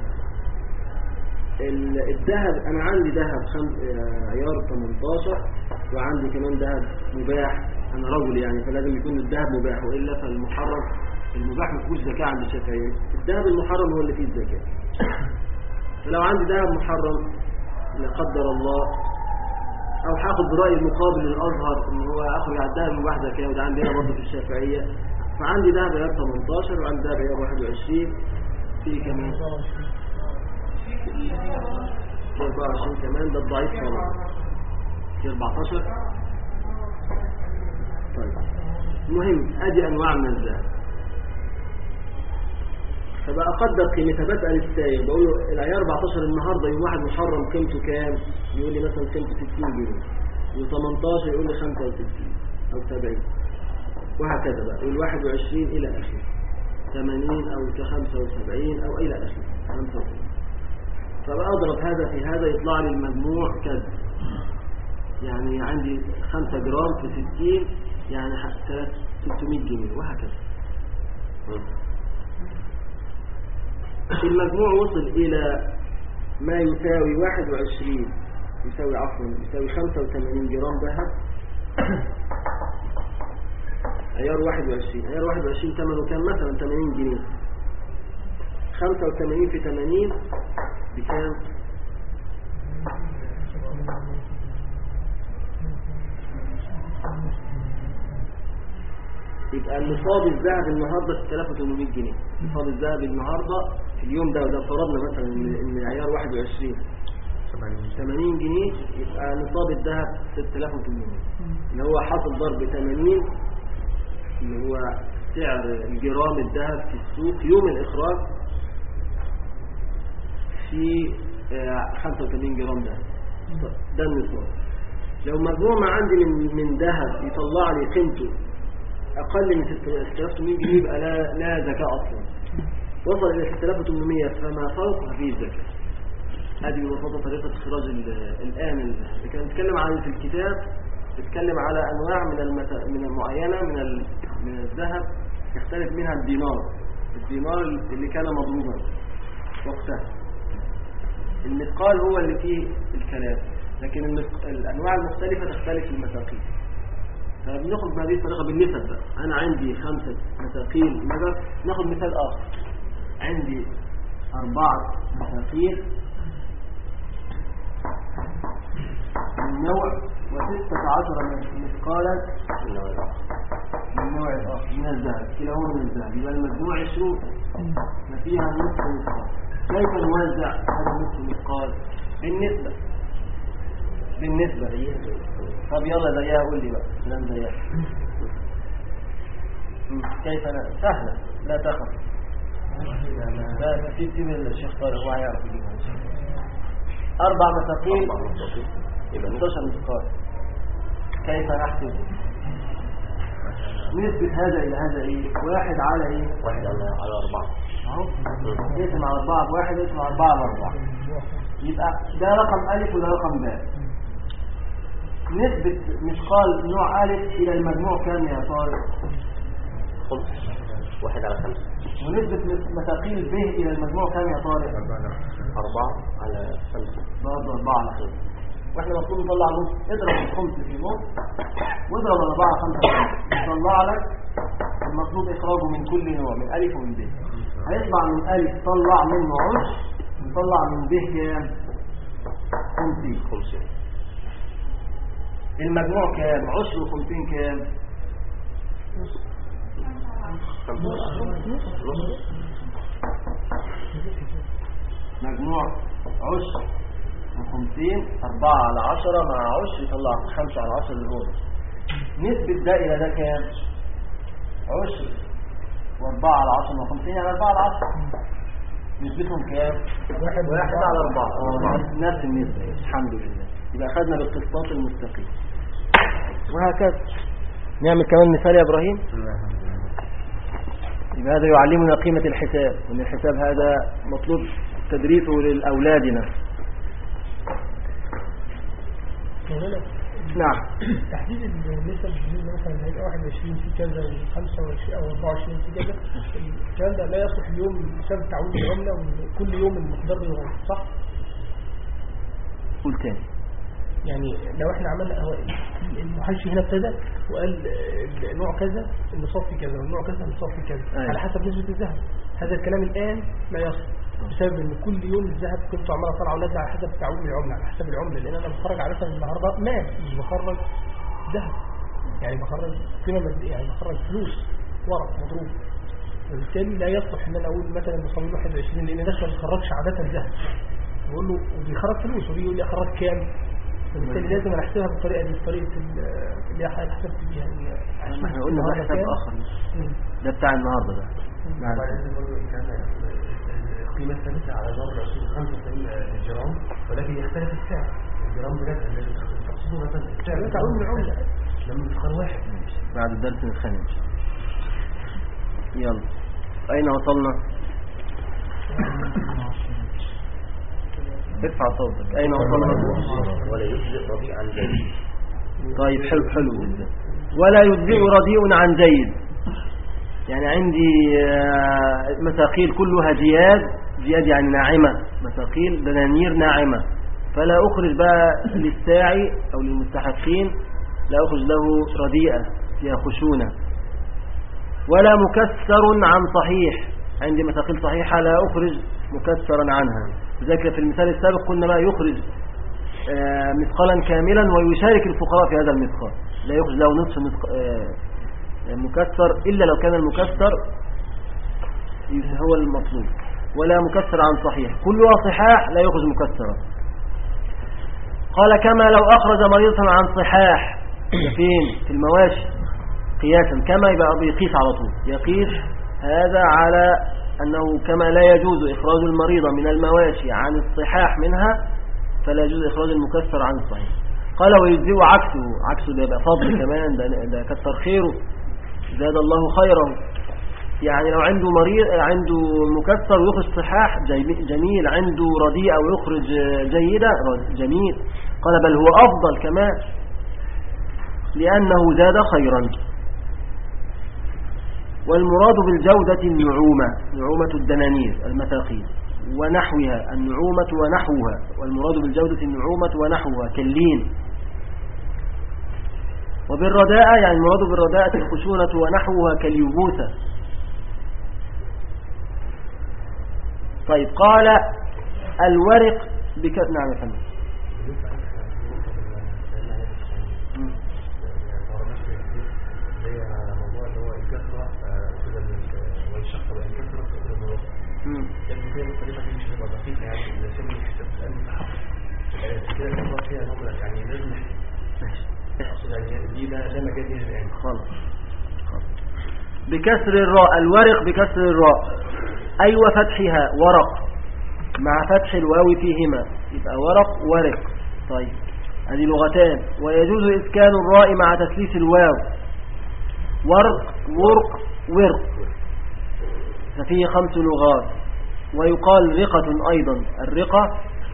[SPEAKER 2] الذهب انا عندي ذهب عيار ثمانية عشر، وعندي كمان ذهب مباح. انا رجل يعني، فلازم يكون الذهب مباح، والا فالمحرم المباح ما فيهوش زكاه عند الشافعيه. الذهب المحرم هو اللي فيه الزكاه. فلو عندي ذهب محرم لا قدر الله، او هاخد برأي المقابل الازهر ان هو اخرج على الذهب المباح زكاه، وده عندنا برضه في الشافعيه. فعندي ذهب عيار ثمانية عشر، وعندي ذهب عيار واحد وعشرين، في كمان في أربعة وعشرين كمان، ده الضعيف طبعا، في أربعة عشر. طيب المهم ادي انواع من الذهب. فبقى اقدر قيمتها، بسال السائل بقول له العيار أربعة عشر النهارده يوم واحد محرم قيمته كام؟ يقول لي مثلا قيمته ستين جنيه، و18 يقول لي خمسة وستين او سبعين، وهكذا بقى. يقول واحد وعشرين الى اخره، ثمانين او خمسة وسبعين او الى اخره خمسة وستين. فبقى اضرب هذا في هذا يطلع لي المجموع كذا. يعني عندي خمسة جرام في ستين يعني ستمائة جنيه، وهكذا. المجموع وصل إلى ما يساوي واحد وعشرين، يساوي عفوا يساوي خمسة وثمانين جرام ذهب عيار واحد وعشرين. عيار واحد وعشرين ثمنه كان مثلا ثمانين جنيه، خمسة وثمانين في ثمانين بكام؟ يبقى النصاب الذهب النهارده ستة آلاف وثمانمائة جنيه. نصاب الذهب النهارده في اليوم ده، وده فرضنا مثلا ان العيار واحد وعشرين ثمانين جنيه، يبقى نصاب الذهب ستة آلاف وثمانمائة، اللي هو حاصل ضرب ثمانين، اللي هو سعر الجرام الذهب في السوق يوم الاخراج، في خمسة وثمانين جرام ذهب. ده النصاب. لو مجموع ما عندي من من ذهب يطلع لي قيمته أقل من ستة آلاف وثمانمائة جنيه يبقى لا لا زكاة أصلا. وصل إلى ستة آلاف وثمانمائة فما فوق فيه الزكاة. هذه ببساطة طريقة إخراج الآن اللي كان نتكلم عن في الكتاب، نتكلم على أنواع من المت... من المعينة من ال... من الذهب يختلف منها الدينار. الدينار اللي كان مضروبا وقتها، المثقال هو اللي فيه الكلام، لكن المث... الأنواع المختلفة تختلف في المثاقيل. فبناخد بهذه الطريقة بالنسب بقى. أنا عندي خمسة مثاقيل مثلا، ناخد مثال آخر، عندي أربعة مثاقيل من نوع وستة عشر مثقالا من نوع الآخر من الذهب، كلاهما من الذهب، يبقى المجموع عشرون ففيها نصف مثقال. كيف نوزع هذا النصف مثقال؟ بالنسبة بالنسبة طب يلا زيها، قول لي بقى كلام زيها كيف أنا سهلة لا تخف. لا في سيب الشيخ طارق هو هيعرف يجيبها. أربع مثاقيل يبقى ستة عشر مثقال. كيف نحسب نسبة هذا إلى هذا إيه؟ واحد على إيه؟
[SPEAKER 1] واحد على على أربعة.
[SPEAKER 2] أهو يقسم على أربعة بواحد، يقسم على أربعة بأربعة، يبقى ده رقم ألف وده رقم باء. نسبة مثقال نوع ألف إلى المجموع كام يا طارق؟
[SPEAKER 1] خمس. واحد على خمسة.
[SPEAKER 2] ونسبة مثاقيل ب إلى المجموع كام يا طارق؟
[SPEAKER 1] أربعة على خمسة.
[SPEAKER 2] برضه أربعة على خمسة. واحنا المفروض نطلع نص، اضرب الخمس في نص واضرب الأربعة خمسة في نص، يطلع لك المطلوب إخراجه من كل نوع، من ألف ومن ب. هيطلع من ألف طلع منه عشر، نطلع من ب كام؟ خمسين.
[SPEAKER 1] خمسين.
[SPEAKER 2] المجموع كام؟ عشر وخمسين كام؟ مجموع عشر وخمسين، أربعة على عشرة مع عشر يطلع خمسة على عشرة اللي هو نسبة ده إلى ده كام؟ عشر وأربعة على عشرة وخمسين يعني أربعة على عشرة، نسبتهم كام؟ واحد واحد على أربعة. نفس النسبة. الحمد لله. يبقى أخذنا بالقسطاس المستقيم. وهكذا نعمل كمان مثال يا إبراهيم. يبقى هذا يعلمنا قيمة الحساب، وأن الحساب هذا مطلوب تدريسه لأولادنا. نعم.
[SPEAKER 4] تحديد النسب بالنسبة مثلا هيبقى واحد وعشرين في كذا وخمسة وعشرين أو أربعة وعشرين في كذا، الكلام ده لا يصلح اليوم بسبب تعويض العملة وكل يوم المقدار بيتغير، صح؟
[SPEAKER 2] قول تاني.
[SPEAKER 4] يعني لو احنا عملنا هو المحشي هنا ابتدى وقال نوع كذا النصاب في كذا والنوع كذا النصاب في كذا أيه. على حسب نسبة الذهب، هذا الكلام الآن لا يصح بسبب ان كل يوم الذهب كنت عماله طالعه ونازله على حسب تعويض العمله، على حسب العمله، لان انا بخرج على مثلا النهارده مال مش بخرج ذهب، يعني بخرج قيمه ماديه، يعني بخرج فلوس ورق مضروب، وبالتالي لا يصلح ان انا اقول مثلا مصمم واحد وعشرين لان الناس ما بتخرجش عاده ذهب، بقول له وبيخرج فلوس وبيقول لي اخرج كام، وبالتالي لازم انا احسبها بالطريقه دي، بطريقه اللي هي حسبت بيها.
[SPEAKER 2] احنا قلنا ده حساب اخر ده بتاع النهارده ده.
[SPEAKER 3] قيمة ثابتة على دور خمسة وثمانين جرام، ولكن يختلف السعر. الجرام بجد الذي تقصده مثلا السعر
[SPEAKER 4] تعود العملة
[SPEAKER 3] لما يفخر واحد.
[SPEAKER 2] بعد الدرس الخامس. يلا أين وصلنا؟ ارفع صوتك. أين وصلنا؟
[SPEAKER 1] ولا يجزئ رديء عن جيد.
[SPEAKER 2] طيب حلو حلو جدا. ولا يجزئ رديء عن جيد، يعني عندي مثاقيل كلها جياد، جياد يعني ناعمة، مثاقيل دنانير ناعمة، فلا أخرج بقى للساعي أو للمستحقين لا أخرج له رديئة فيها خشونة. ولا مكسر عن صحيح، عندي مثاقيل صحيحة لا أخرج مكسرا عنها. ذلك في المثال السابق قلنا بقى يخرج مثقالا كاملا ويشارك الفقراء في هذا المثقال، لا يخرج له نصف مكسر إلا لو كان المكسر هو المطلوب. ولا مكسر عن صحيح، كلها صحاح لا يخرج مكسرا. قال كما لو أخرج مريضا عن صحاح، فين؟ في المواشي قياسا، كما يبقى بيقيس على طول، يقيس هذا على أنه كما لا يجوز إخراج المريضة من المواشي عن الصحاح منها، فلا يجوز إخراج المكسر عن الصحيح. قال ويجزئ عكسه، عكسه ده يبقى فضل كمان، ده, ده كتر خيره، زاد الله خيره. يعني لو عنده مريض عنده مكسر ويخرج صحاح جميل، عنده رديئة ويخرج جيدة جميل. قال بل هو أفضل كمان لأنه زاد خيرا. والمراد بالجودة النعومة، نعومة الدنانير المثاقيل ونحوها، النعومة ونحوها، والمراد بالجودة النعومة ونحوها كاللين. وبالرداءة يعني المراد بالرداءة الخشونة ونحوها كاليبوسة. طيب قال الورق بك... نعم يا فندم. بكسر الراء، الورق بكسر الراء أي أيوة وفتحها ورق مع فتح الواو فيهما يبقى ورق ورق. طيب هذه لغتان. ويجوز إسكان الراء مع تثليث الواو، ورق ورق ورق، ففيه خمس لغات. ويقال رقة أيضا، الرقة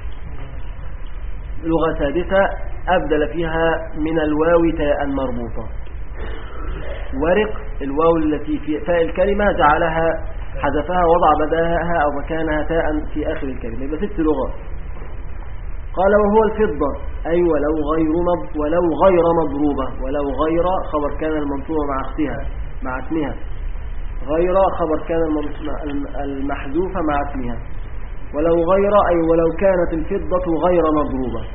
[SPEAKER 2] لغة سادسة أبدل فيها من الواو تاء مربوطة. ورق الواو التي في فاء الكلمة جعلها حذفها وضع بداها أو مكانها تاء في آخر الكلمة، يبقى ست لغات. قال وهو الفضة أي ولو غير مض ولو غير مضروبة، ولو غير خبر كان المنصوبة مع اختها مع اسمها، غير خبر كان المحذوفة مع اسمها، ولو غير أي ولو كانت الفضة غير مضروبة.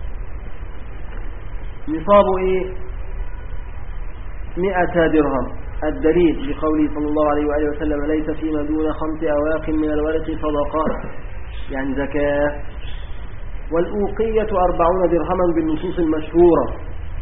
[SPEAKER 2] نصاب إيه؟ مئة درهم. الدليل لقوله صلى الله عليه وآله وسلم ليس فيما دون خمس أواق من الورق صدقات يعني زكاة. والأوقية أربعون درهما بالنصوص المشهورة.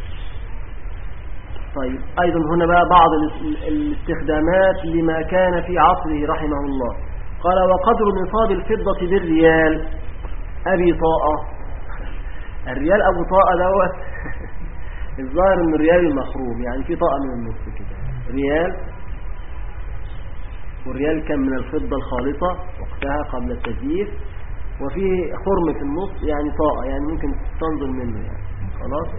[SPEAKER 2] طيب أيضا هنا بقى بعض الاستخدامات لما كان في عصره رحمه الله. قال وقدر نصاب الفضة بالريال أبي طاءة. الريال أبو طاءة دوت الظاهر من الريال المخروم، يعني في طاءة من النص كده ريال، والريال كان من الفضة الخالصة وقتها قبل التزييف، وفيه خرم في النص يعني طاقة، يعني ممكن تنظر منه يعني خلاص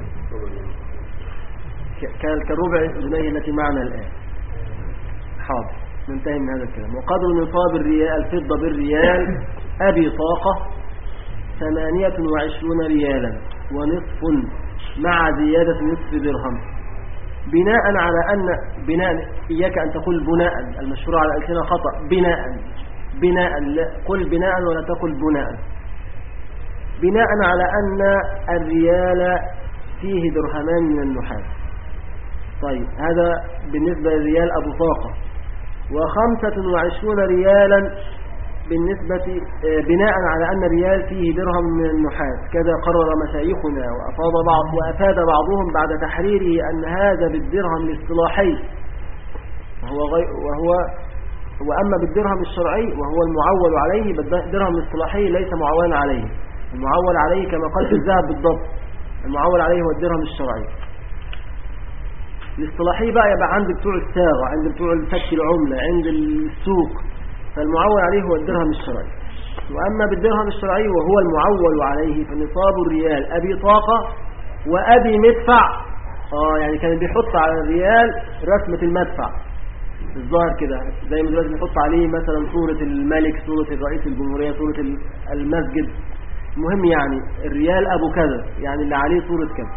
[SPEAKER 2] كان كربع جنيه التي معنا الآن. حاضر ننتهي من هذا الكلام. وقدر نصاب الريال الفضة بالريال أبي طاقة ثمانية وعشرون ريالا ونصف مع زيادة نصف درهم، بناء على أن بناء إياك أن تقول بناء المشهور على الألسنة خطأ، بناء بناء لا قل بناء ولا تقل بناء، بناء على أن الريال فيه درهمان من النحاس. طيب هذا بالنسبة للريال أبو طاقة. وخمسة وعشرون ريالا بالنسبة بناء على أن الريال فيه درهم من النحاس، كذا قرر مشايخنا وأفاض بعض وأفاد بعضهم بعد تحريره أن هذا بالدرهم الاصطلاحي وهو, غي وهو وأما بالدرهم الشرعي وهو المعول عليه، بالدرهم الاصطلاحي ليس معولا عليه، المعول عليه كما قال في الذهب بالضبط، المعول عليه هو الدرهم الشرعي. الاصطلاحي بقى يبقى عند بتوع الساغة، عند بتوع فك العملة، عند السوق، فالمعول عليه هو الدرهم الشرعي. وأما بالدرهم الشرعي وهو المعول عليه فنصاب الريال أبي طاقة وأبي مدفع. آه يعني كان بيحط على الريال رسمة المدفع الظاهر كده، زي ما دلوقتي بيحط عليه مثلا صورة الملك، صورة الرئيس الجمهورية، صورة المسجد. المهم يعني الريال أبو كذا، يعني اللي عليه صورة كذا.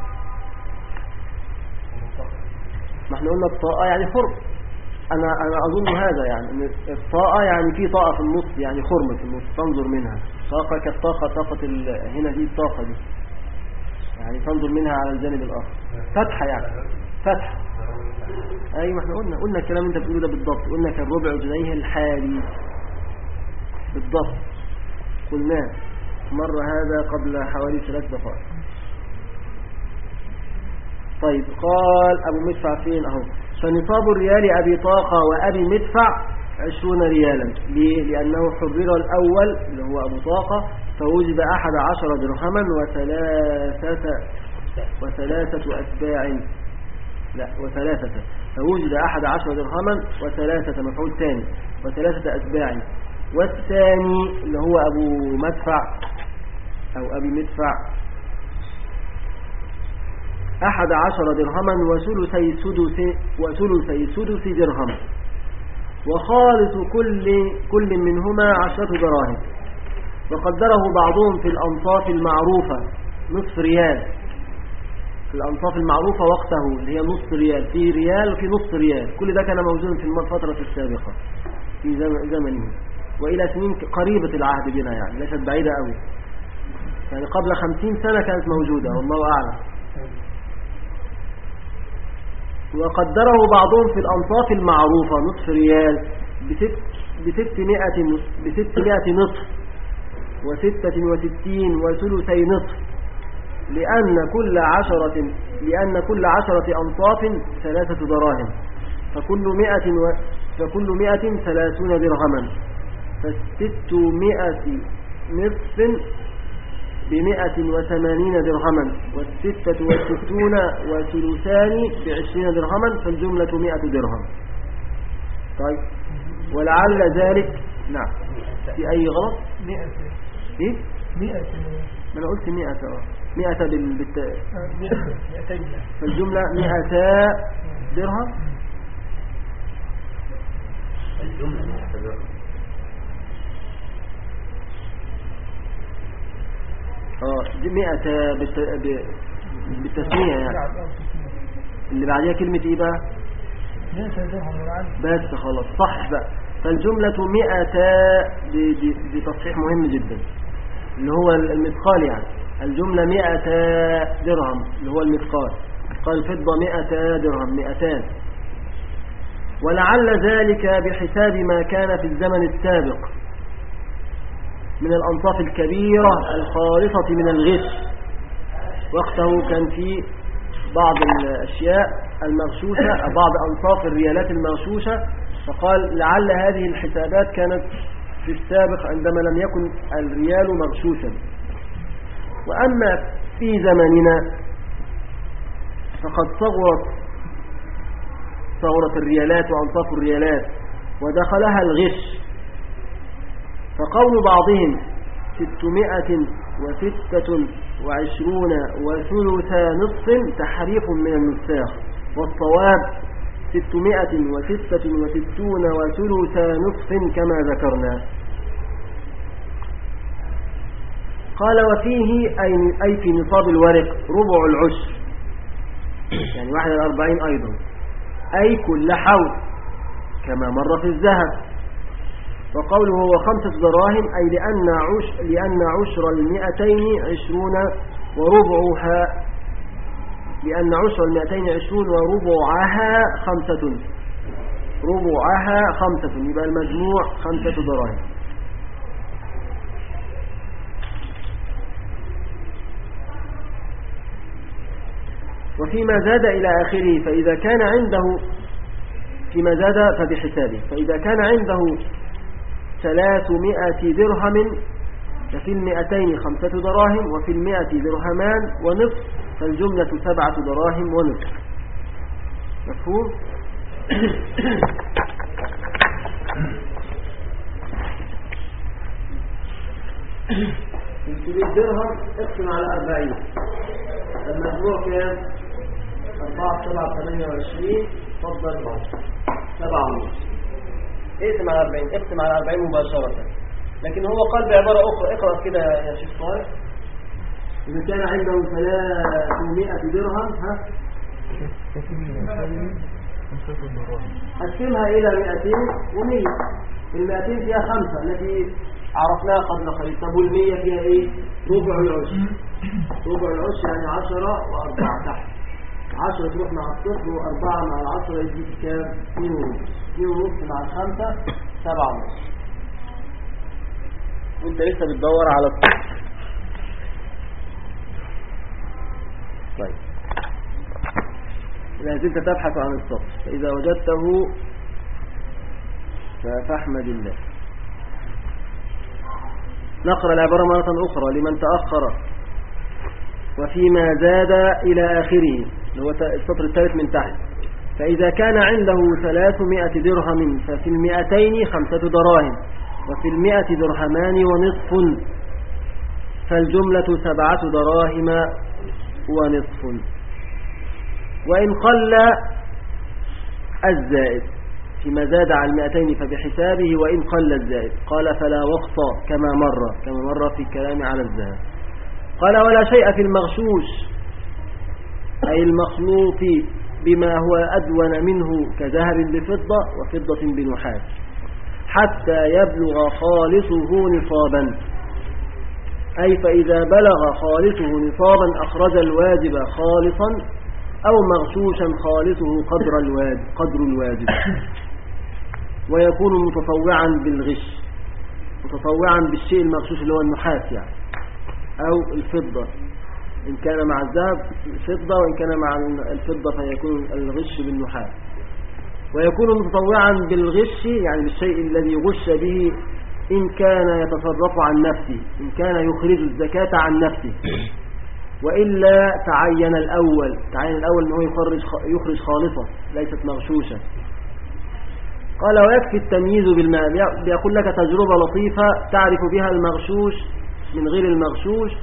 [SPEAKER 2] ما احنا قلنا الطاقة يعني خرم، أنا أنا أظن هذا يعني الطاقة يعني في طاقة في النص، يعني خرم في النص تنظر منها، طاقة كالطاقة طاقة هنا دي الطاقة دي يعني تنظر منها على الجانب الآخر، فتحة يعني فتحة. أيوة احنا قلنا قلنا الكلام انت بتقوله ده بالضبط، قلنا كالربع جنيه الحالي بالضبط، قلناه مرة هذا قبل حوالي ثلاث دقائق. طيب قال أبو مدفع فين أهو، فنصاب الريال أبي طاقة وأبي مدفع عشرون ريالا. ليه؟ لأنه حرر الأول اللي هو أبو طاقة فوجب أحد عشر درهما وثلاثة وثلاثة أتباع لا وثلاثة فوجد أحد عشر درهما وثلاثة مفعول ثاني وثلاثة أتباع والثاني اللي هو أبو مدفع أو أبي مدفع أحد عشر درهما وثلثي سدس وثلثي سدس درهم وخالص كل كل منهما عشرة دراهم وقدره بعضهم في الأنصاف المعروفة نصف ريال في الأنصاف المعروفة وقته اللي هي نصف ريال في ريال وفي نصف ريال كل ده كان موجودا في الفترة السابقة في زمنه وإلى سنين قريبة العهد بنا يعني ليست بعيدة قوي يعني قبل خمسين سنة كانت موجودة والله أعلم وقدره بعضهم في الأنصاف المعروفة نصف ريال بست بستمائة بستمائة نصف وستة وستين وثلثي نصف لأن كل عشرة لأن كل عشرة أنصاف ثلاثة دراهم فكل مئة و فكل مئة ثلاثون درهما فستمائة نصف بمئة وثمانين درهما والستة والستون وثلثان بعشرين درهما فالجملة مئة درهم. طيب ولعل ذلك نعم في أي غلط
[SPEAKER 4] مئة
[SPEAKER 2] إيه
[SPEAKER 4] مئة
[SPEAKER 2] ما أنا قلت مئة اه مئة بال... بالت...
[SPEAKER 4] مئتين
[SPEAKER 2] فالجملة مئتا درهم
[SPEAKER 3] الجملة مئة درهم
[SPEAKER 2] اه دي مئة بالت... ب... بالتسمية يعني اللي بعدها كلمة ايه بقى
[SPEAKER 4] مئة درهم والعدد
[SPEAKER 2] بس خلاص صح بقى فالجملة مئتا ب... ب... بتصحيح مهم جدا اللي هو المثقال يعني الجملة مئتا درهم اللي هو المثقال قال فضة مئتا درهم مئتان ولعل ذلك بحساب ما كان في الزمن السابق من الأنصاف الكبيرة الخالصة من الغش وقته كان في بعض الأشياء المغشوشة بعض أنصاف الريالات المغشوشة فقال لعل هذه الحسابات كانت في السابق عندما لم يكن الريال مغشوشا وأما في زمننا فقد صغرت صغرت الريالات وأنصاف الريالات ودخلها الغش فقول بعضهم ستمائة وستة وعشرون وثلثا نصف تحريف من النساخ والصواب ستمائة وستة وستون وثلثا نصف كما ذكرنا قال وفيه أي في نصاب الورق ربع العشر يعني واحد الأربعين أيضا أي كل حول كما مر في الذهب وقوله هو خمسة دراهم أي لأن عشر, لأن عشر المئتين عشرون وربعها لأن عشر المئتين عشرون وربعها خمسة ربعها خمسة يبقى المجموع خمسة دراهم وفيما زاد إلى آخره فإذا كان عنده فيما زاد فبحسابه فإذا كان عنده ثلاثمائة درهم ففي المئتين خمسة دراهم وفي المئة درهمان ونصف فالجملة سبعة دراهم ونصف مفهوم؟ تجيب الدرهم اقسم على أربعين المجموع كام؟ أربعة سبعة ثمانية وعشرين تفضل سبعة ونصف اقسم على أربعين اقسم على أربعين مباشرة لكن هو قال بعبارة أخرى اقرأ كده يا شيخ طارق إذا كان عنده ثلاثمائة درهم ها قسمها إلى مئتين ومية المئتين فيها خمسة التي عرفناها قبل قليل طب والمية فيها إيه ربع العشر ربع العشر يعني عشرة وأربعة تحت عشرة تروح مع الصفر وأربعة مع العشرة يجيك كام اثنين ونص اثنين ونص مع الخمسة سبعة ونص وانت لسه بتدور على الصفر طيب لا زلت تبحث عن الصفر فإذا وجدته فاحمد الله نقرأ العبارة مرة أخرى لمن تأخر وفيما زاد إلى آخره اللي هو السطر الثالث من تحت. فإذا كان عنده ثلاثمائة درهم ففي المئتين خمسة دراهم وفي المئة درهمان ونصف فالجملة سبعة دراهم ونصف. وإن قل الزائد فيما زاد على المئتين فبحسابه وإن قل الزائد. قال فلا وقت كما مر كما مر في الكلام على الذهب. قال ولا شيء في المغشوش أي المخلوط بما هو أدون منه كذهب بفضة وفضة بنحاس حتى يبلغ خالصه نصابا. أي فإذا بلغ خالصه نصابا أخرج الواجب خالصا أو مغشوشا خالصه قدر الواجب, قدر الواجب ويكون متطوعا بالغش متطوعا بالشيء المغشوش اللي هو النحاس يعني أو الفضة إن كان مع الذهب فضة وإن كان مع الفضة فيكون الغش بالنحاس. ويكون متطوعا بالغش يعني بالشيء الذي غش به إن كان يتصرف عن نفسه إن كان يخرج الزكاة عن نفسه وإلا تعين الأول تعين الأول أنه يخرج يخرج خالصة ليست مغشوشة. قال ويكفي التمييز بالماء. بيقول لك تجربة لطيفة تعرف بها المغشوش من غير المغشوش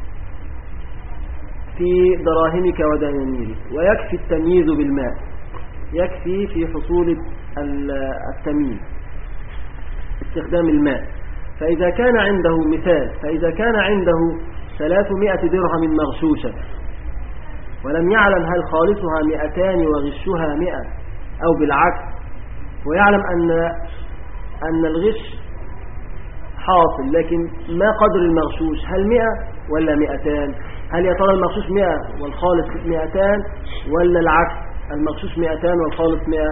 [SPEAKER 2] في دراهمك ودنانيرك. ويكفي التمييز بالماء يكفي في حصول التمييز استخدام الماء. فإذا كان عنده مثال فإذا كان عنده ثلاثمائة درهم مغشوشة ولم يعلم هل خالصها مئتان وغشها مئة أو بالعكس ويعلم أن أن الغش حاصل لكن ما قدر المغشوش هل مئة ولا مئتان هل يا ترى المغشوش مئة والخالص مئتان ولا العكس المغشوش مئتان والخالص مئة.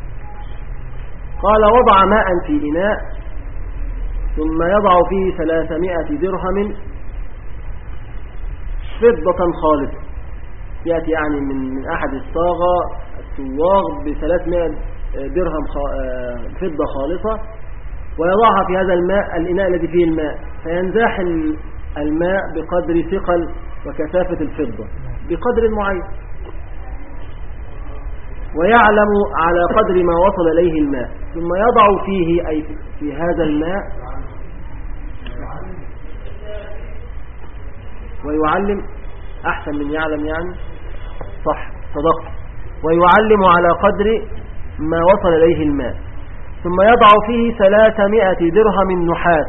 [SPEAKER 2] قال وضع ماء في إناء ثم يضع فيه ثلاثمائة درهم فضة خالصة يأتي يعني من, من أحد الصاغة السواغ بثلاثمائة درهم فضة خالصة ويضعها في هذا الماء الإناء الذي فيه الماء فينزاح الماء بقدر ثقل وكثافة الفضة بقدر معين ويعلم على قدر ما وصل إليه الماء ثم يضع فيه أي في هذا الماء ويعلم أحسن من يعلم يعني صح صدقت ويعلم على قدر ما وصل إليه الماء ثم يضع فيه ثلاثمائة درهم نحاس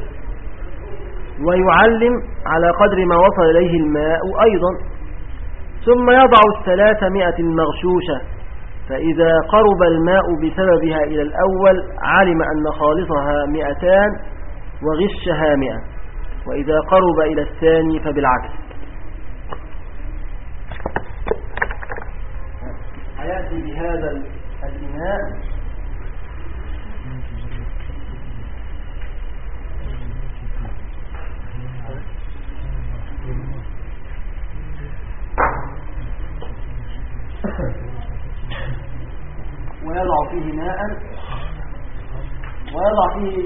[SPEAKER 2] ويعلم على قدر ما وصل إليه الماء أيضا ثم يضع الثلاثمائة المغشوشة فإذا قرب الماء بسببها إلى الأول علم أن خالصها مئتان وغشها مئة وإذا قرب إلى الثاني فبالعكس. حياتي بهذا الإناء ويضع فيه ماء ويضع فيه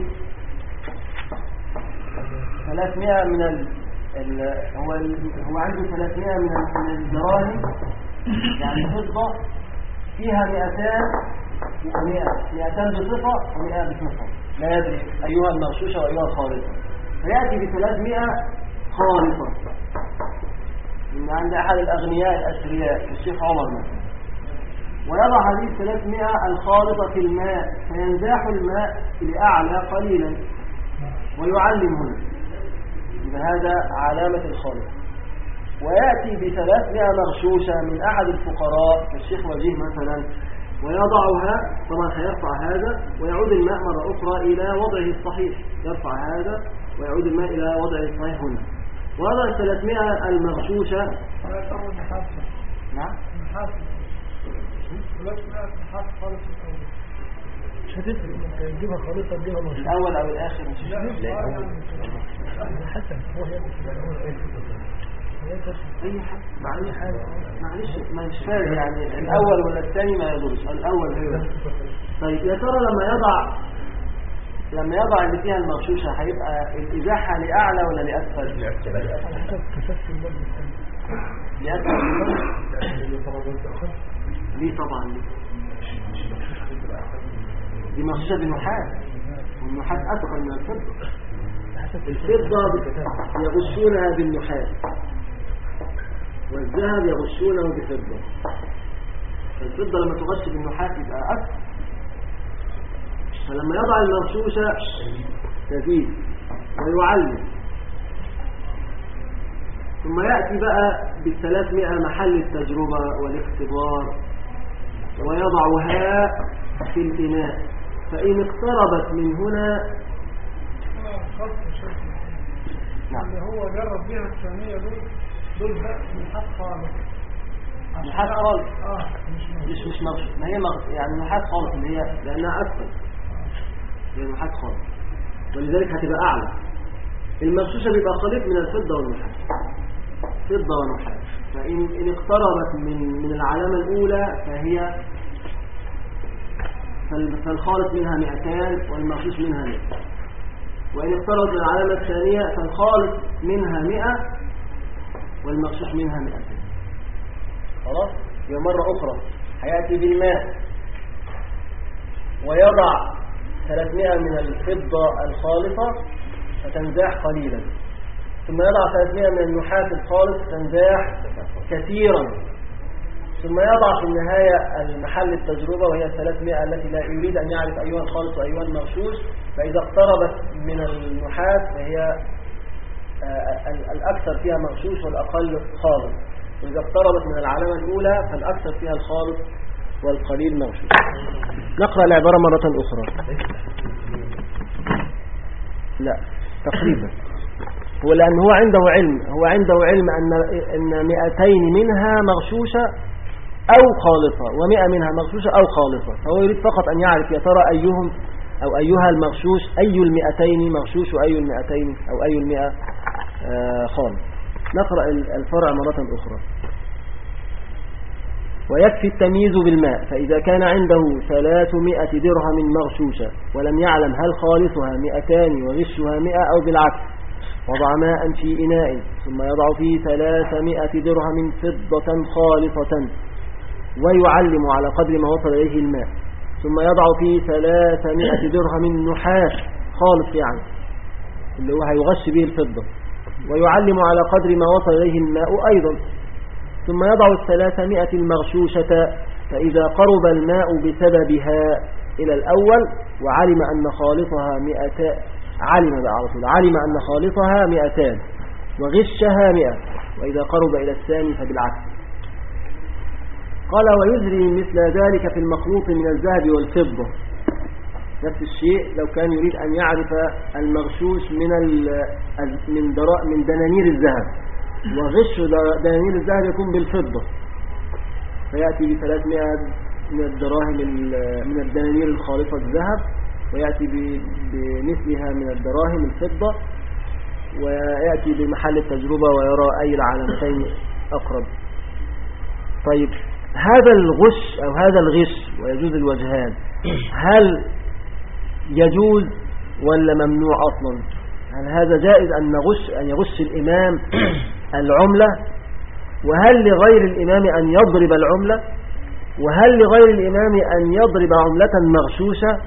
[SPEAKER 2] ثلاثمائة من ال... ال... هو ال... هو عنده ثلاثمائة من من الدراهم يعني فضة فيها مئتان ومئة مئتان بصفة ومئة بصفة لا يدري أيها المغشوشة وأيها الخالصة فيأتي بثلاثمائة خالصة من عند أحد الأغنياء الأثرياء الشيخ عمر مثلا ويضع هذه الثلاثمائة الخالطة في الماء فينزاح الماء لأعلى قليلا ويعلم هنا بهذا علامة الخالط ويأتي بثلاثمائة مغشوشة من أحد الفقراء كالشيخ وجيه مثلا ويضعها طبعا هيرفع هذا ويعود الماء مرة أخرى إلى وضعه الصحيح يرفع هذا ويعود الماء إلى وضعه الصحيح هنا وهذا الثلاثمائة المغشوشة نعم
[SPEAKER 4] مش هتفرق تجيبها خالصة تجيبها مغشوشة
[SPEAKER 2] الأول أو الآخر مش
[SPEAKER 4] حسن هو
[SPEAKER 2] أي حاجة معلش معلش ما مش فاهم يعني الأول ولا الثاني ما يدرس الأول هو طيب يا ترى لما يضع لما يضع اللي فيها المغشوشة هيبقى الإزاحة لأعلى ولا لأسفل؟
[SPEAKER 4] على حسب كثافة المادة الثانية
[SPEAKER 2] ليه طبعا ليه دي مغشوشة بالنحاس والنحاس أثقل من الفضة. الفضة يغشونها بالنحاس والذهب يغشونه بفضة. الفضة لما تغش بالنحاس يبقى أثقل، فلما يضع المغشوشة تزيد ويعلم. ثم يأتي بقى بالثلاثمائة محل التجربة والاختبار ويضعها في الإناء، فإن اقتربت من هنا
[SPEAKER 4] نعم هو جرب بيها الثانية دول دول بقى نحاس خالص
[SPEAKER 2] نحاس خالص
[SPEAKER 4] اه مش
[SPEAKER 2] مش مش مغش ما هي مغش يعني نحاس خالص اللي هي لأنها أكثر هي نحاس خالص، ولذلك هتبقى أعلى. المغشوشة بيبقى خليط من الفضة والنحاس، فضة ونحاس، فإن إن اقتربت من من العلامة الأولى فهي فالخالص منها مئتان والمغشوش منها مئة، وإن اقتربت من العلامة الثانية فالخالص منها مئة والمغشوش منها مئتين. خلاص؟ يبقى مرة أخرى هيأتي بالماء ويضع ثلاثمائة من الفضة الخالصة فتنزاح قليلا، ثم يضع ثلاثمائة من النحاس الخالص فتنزاح كثيرا، ثم يضع في النهاية المحل التجربة وهي الثلاثمائة التي لا يريد أن يعرف أيها الخالص وأيها المغشوش، فإذا اقتربت من النحاس فهي الأكثر فيها مغشوش والأقل خالص، وإذا اقتربت من العلامة الأولى فالأكثر فيها الخالص والقليل مغشوش. نقرأ العبارة مرة أخرى. لا تقريبا هو لأن هو عنده علم هو عنده علم أن أن مئتين منها مغشوشة أو خالصة ومئة منها مغشوشة أو خالصة، فهو يريد فقط أن يعرف يا ترى أيهم أو أيها المغشوش أي المئتين مغشوش وأي المئتين أو أي المئة آه خالص. نقرأ الفرع مرة أخرى. ويكفي التمييز بالماء، فإذا كان عنده ثلاثمائة درهم مغشوشة ولم يعلم هل خالصها مئتان وغشها مئة أو بالعكس، وضع ماء في إناء ثم يضع فيه ثلاثمائة درهم فضة خالصة ويعلم على قدر ما وصل إليه الماء، ثم يضع فيه ثلاثمائة درهم نحاس خالص يعني اللي هو هيغش به الفضة ويعلم على قدر ما وصل إليه الماء أيضا، ثم يضع الثلاثمائة المغشوشة، فإذا قرب الماء بسببها إلى الأول وعلم أن خالصها مئتان علم بقى على طول علم أن خالصها مئتان وغشها مئة، وإذا قرب إلى الثاني فبالعكس. قال ويجري مثل ذلك في المخلوط من الذهب والفضة، نفس الشيء لو كان يريد أن يعرف المغشوش من من دراء من دنانير الذهب، وغش دنانير الذهب يكون بالفضة فيأتي بثلاثمائة من الدراهم من الدنانير الخالصة الذهب، ويأتي بمثلها من الدراهم الفضة، ويأتي بمحل التجربة ويرى أي العلامتين أقرب. طيب هذا الغش أو هذا الغش ويجوز الوجهان، هل يجوز ولا ممنوع أصلا؟ هل هذا جائز أن نغش أن يغش الإمام العملة؟ وهل لغير الإمام أن يضرب العملة؟ وهل لغير الإمام أن يضرب عملة مغشوشة؟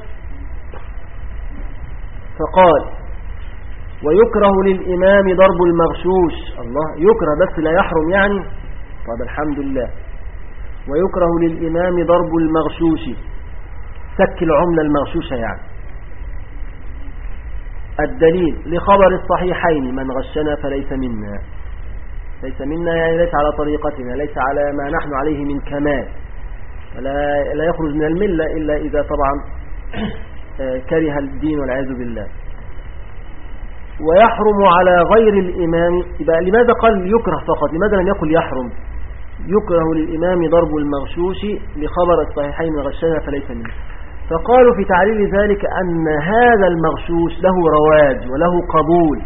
[SPEAKER 2] فقال ويكره للإمام ضرب المغشوش. الله، يكره بس لا يحرم يعني؟ طب الحمد لله. ويكره للإمام ضرب المغشوش، سك العملة المغشوشة يعني. الدليل لخبر الصحيحين من غشنا فليس منا. ليس منا يعني ليس على طريقتنا، ليس على ما نحن عليه من كمال، لا, لا يخرج من الملة إلا إذا طبعا كره الدين والعياذ بالله. ويحرم على غير الإمام، يبقى لماذا قال يكره فقط؟ لماذا لم يقل يحرم؟ يكره للإمام ضرب المغشوش لخبر الصحيحين من غشنا فليس منا. فقالوا في تعليل ذلك أن هذا المغشوش له رواج وله قبول،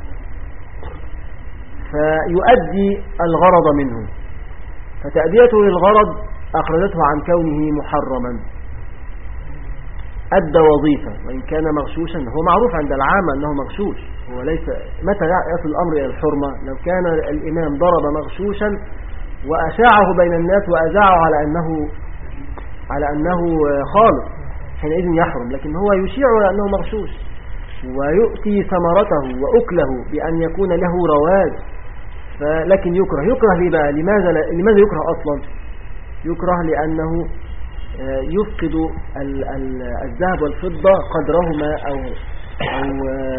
[SPEAKER 2] فيؤدي الغرض منه، فتأديته للغرض أخرجته عن كونه محرما. أدى وظيفة وإن كان مغشوشا، هو معروف عند العامة أنه مغشوش، هو ليس متى يصل الأمر إلى الحرمة؟ لو كان الإمام ضرب مغشوشا وأشاعه بين الناس وأذاعه على أنه على أنه خالص، حينئذ يحرم. لكن هو يشيع على أنه مغشوش ويؤتي ثمرته وأكله بأن يكون له رواج، لكن يكره. يكره ليه بقى؟ لماذا, لماذا يكره أصلا؟ يكره لأنه يفقد الذهب والفضة قدرهما أو, أو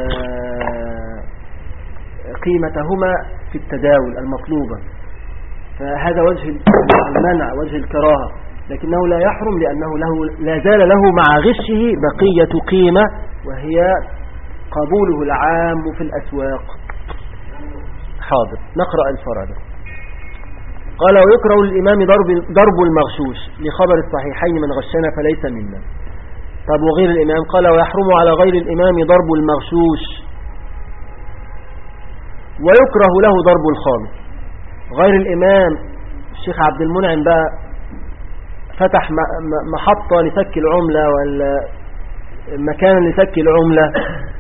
[SPEAKER 2] قيمتهما في التداول المطلوبة، فهذا وجه المنع، وجه الكراهة. لكنه لا يحرم لأنه له لا زال له مع غشه بقية قيمة، وهي قبوله العام في الأسواق. حاضر، نقرأ الفرد. قال ويكره للإمام ضرب, ضرب المغشوش لخبر الصحيحين من غشنا فليس منا. طب وغير الإمام؟ قال ويحرم على غير الإمام ضرب المغشوش ويكره له ضرب الخالص. غير الإمام الشيخ عبد المنعم بقى فتح محطة لفك العملة ولا مكان لفك العملة،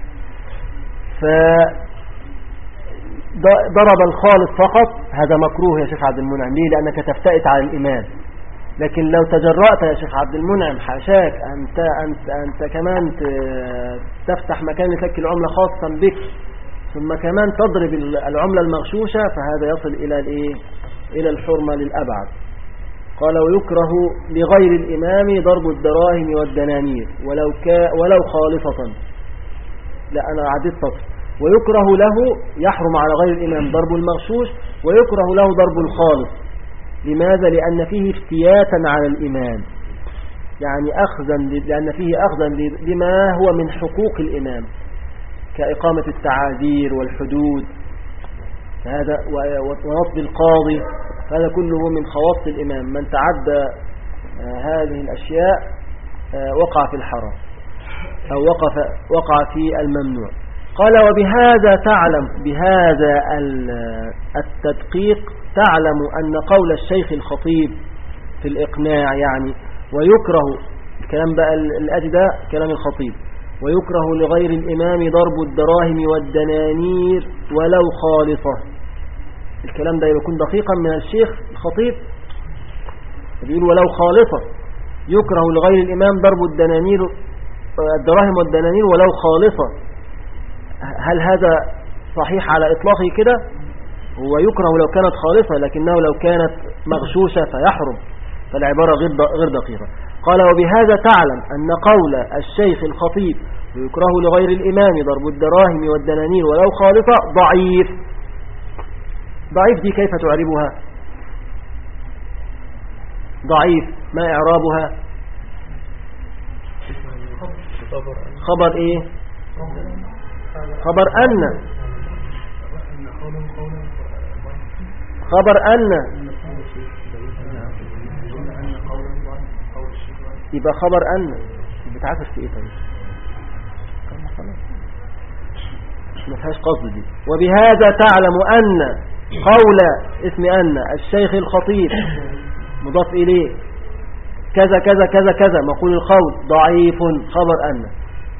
[SPEAKER 2] فضرب الخالص فقط، هذا مكروه يا شيخ عبد المنعم. ليه؟ لأنك تفتئت على الإمام. لكن لو تجرأت يا شيخ عبد المنعم حاشاك أنت, أنت, أنت كمان تفتح مكان لفك العملة خاصا بك ثم كمان تضرب العملة المغشوشة، فهذا يصل إلى الإيه؟ إلى الحرمة للأبعد. قال ويكره لغير الإمام ضرب الدراهم والدنانير ولو, كا ولو خالصة. لا أنا عديت سطر. ويكره له، يحرم على غير الإمام ضرب المغشوش ويكره له ضرب الخالص. لماذا؟ لأن فيه افتياتا على الإمام، يعني أخذا، لأن فيه أخذا لما هو من حقوق الإمام كإقامة التعازير والحدود هذا ونصب القاضي، هذا كله من خواص الإمام. من تعدى هذه الأشياء وقع في الحرام أو وقف وقع في الممنوع. قال وبهذا تعلم، بهذا التدقيق تعلم أن قول الشيخ الخطيب في الإقناع يعني ويكره، الكلام بقى الآتي ده كلام الخطيب، ويكره لغير الإمام ضرب الدراهم والدنانير ولو خالصة. الكلام ده يكون دقيقا من الشيخ الخطيب، بيقول ولو خالصة. يكره لغير الإمام ضرب الدنانير الدراهم والدنانير ولو خالصة. هل هذا صحيح على إطلاقه كده؟ هو يكره لو كانت خالصة، لكنه لو كانت مغشوشة فيحرم، فالعبارة غير دقيقة. قال وبهذا تعلم أن قول الشيخ الخطيب ويكره لغير الإمام ضرب الدراهم والدنانير ولو خالصة ضعيف. ضعيف دي كيف تعربها؟ ضعيف ما إعرابها؟ خبر إيه؟ خبر أن خبر أن يبقى خبر أن بتعرف في إيه؟ طيب ما فيهاش قصد دي. وبهذا تعلم أن قول اسم أن الشيخ الخطيب مضاف إليه كذا كذا كذا كذا مقول القول ضعيف. خبر أن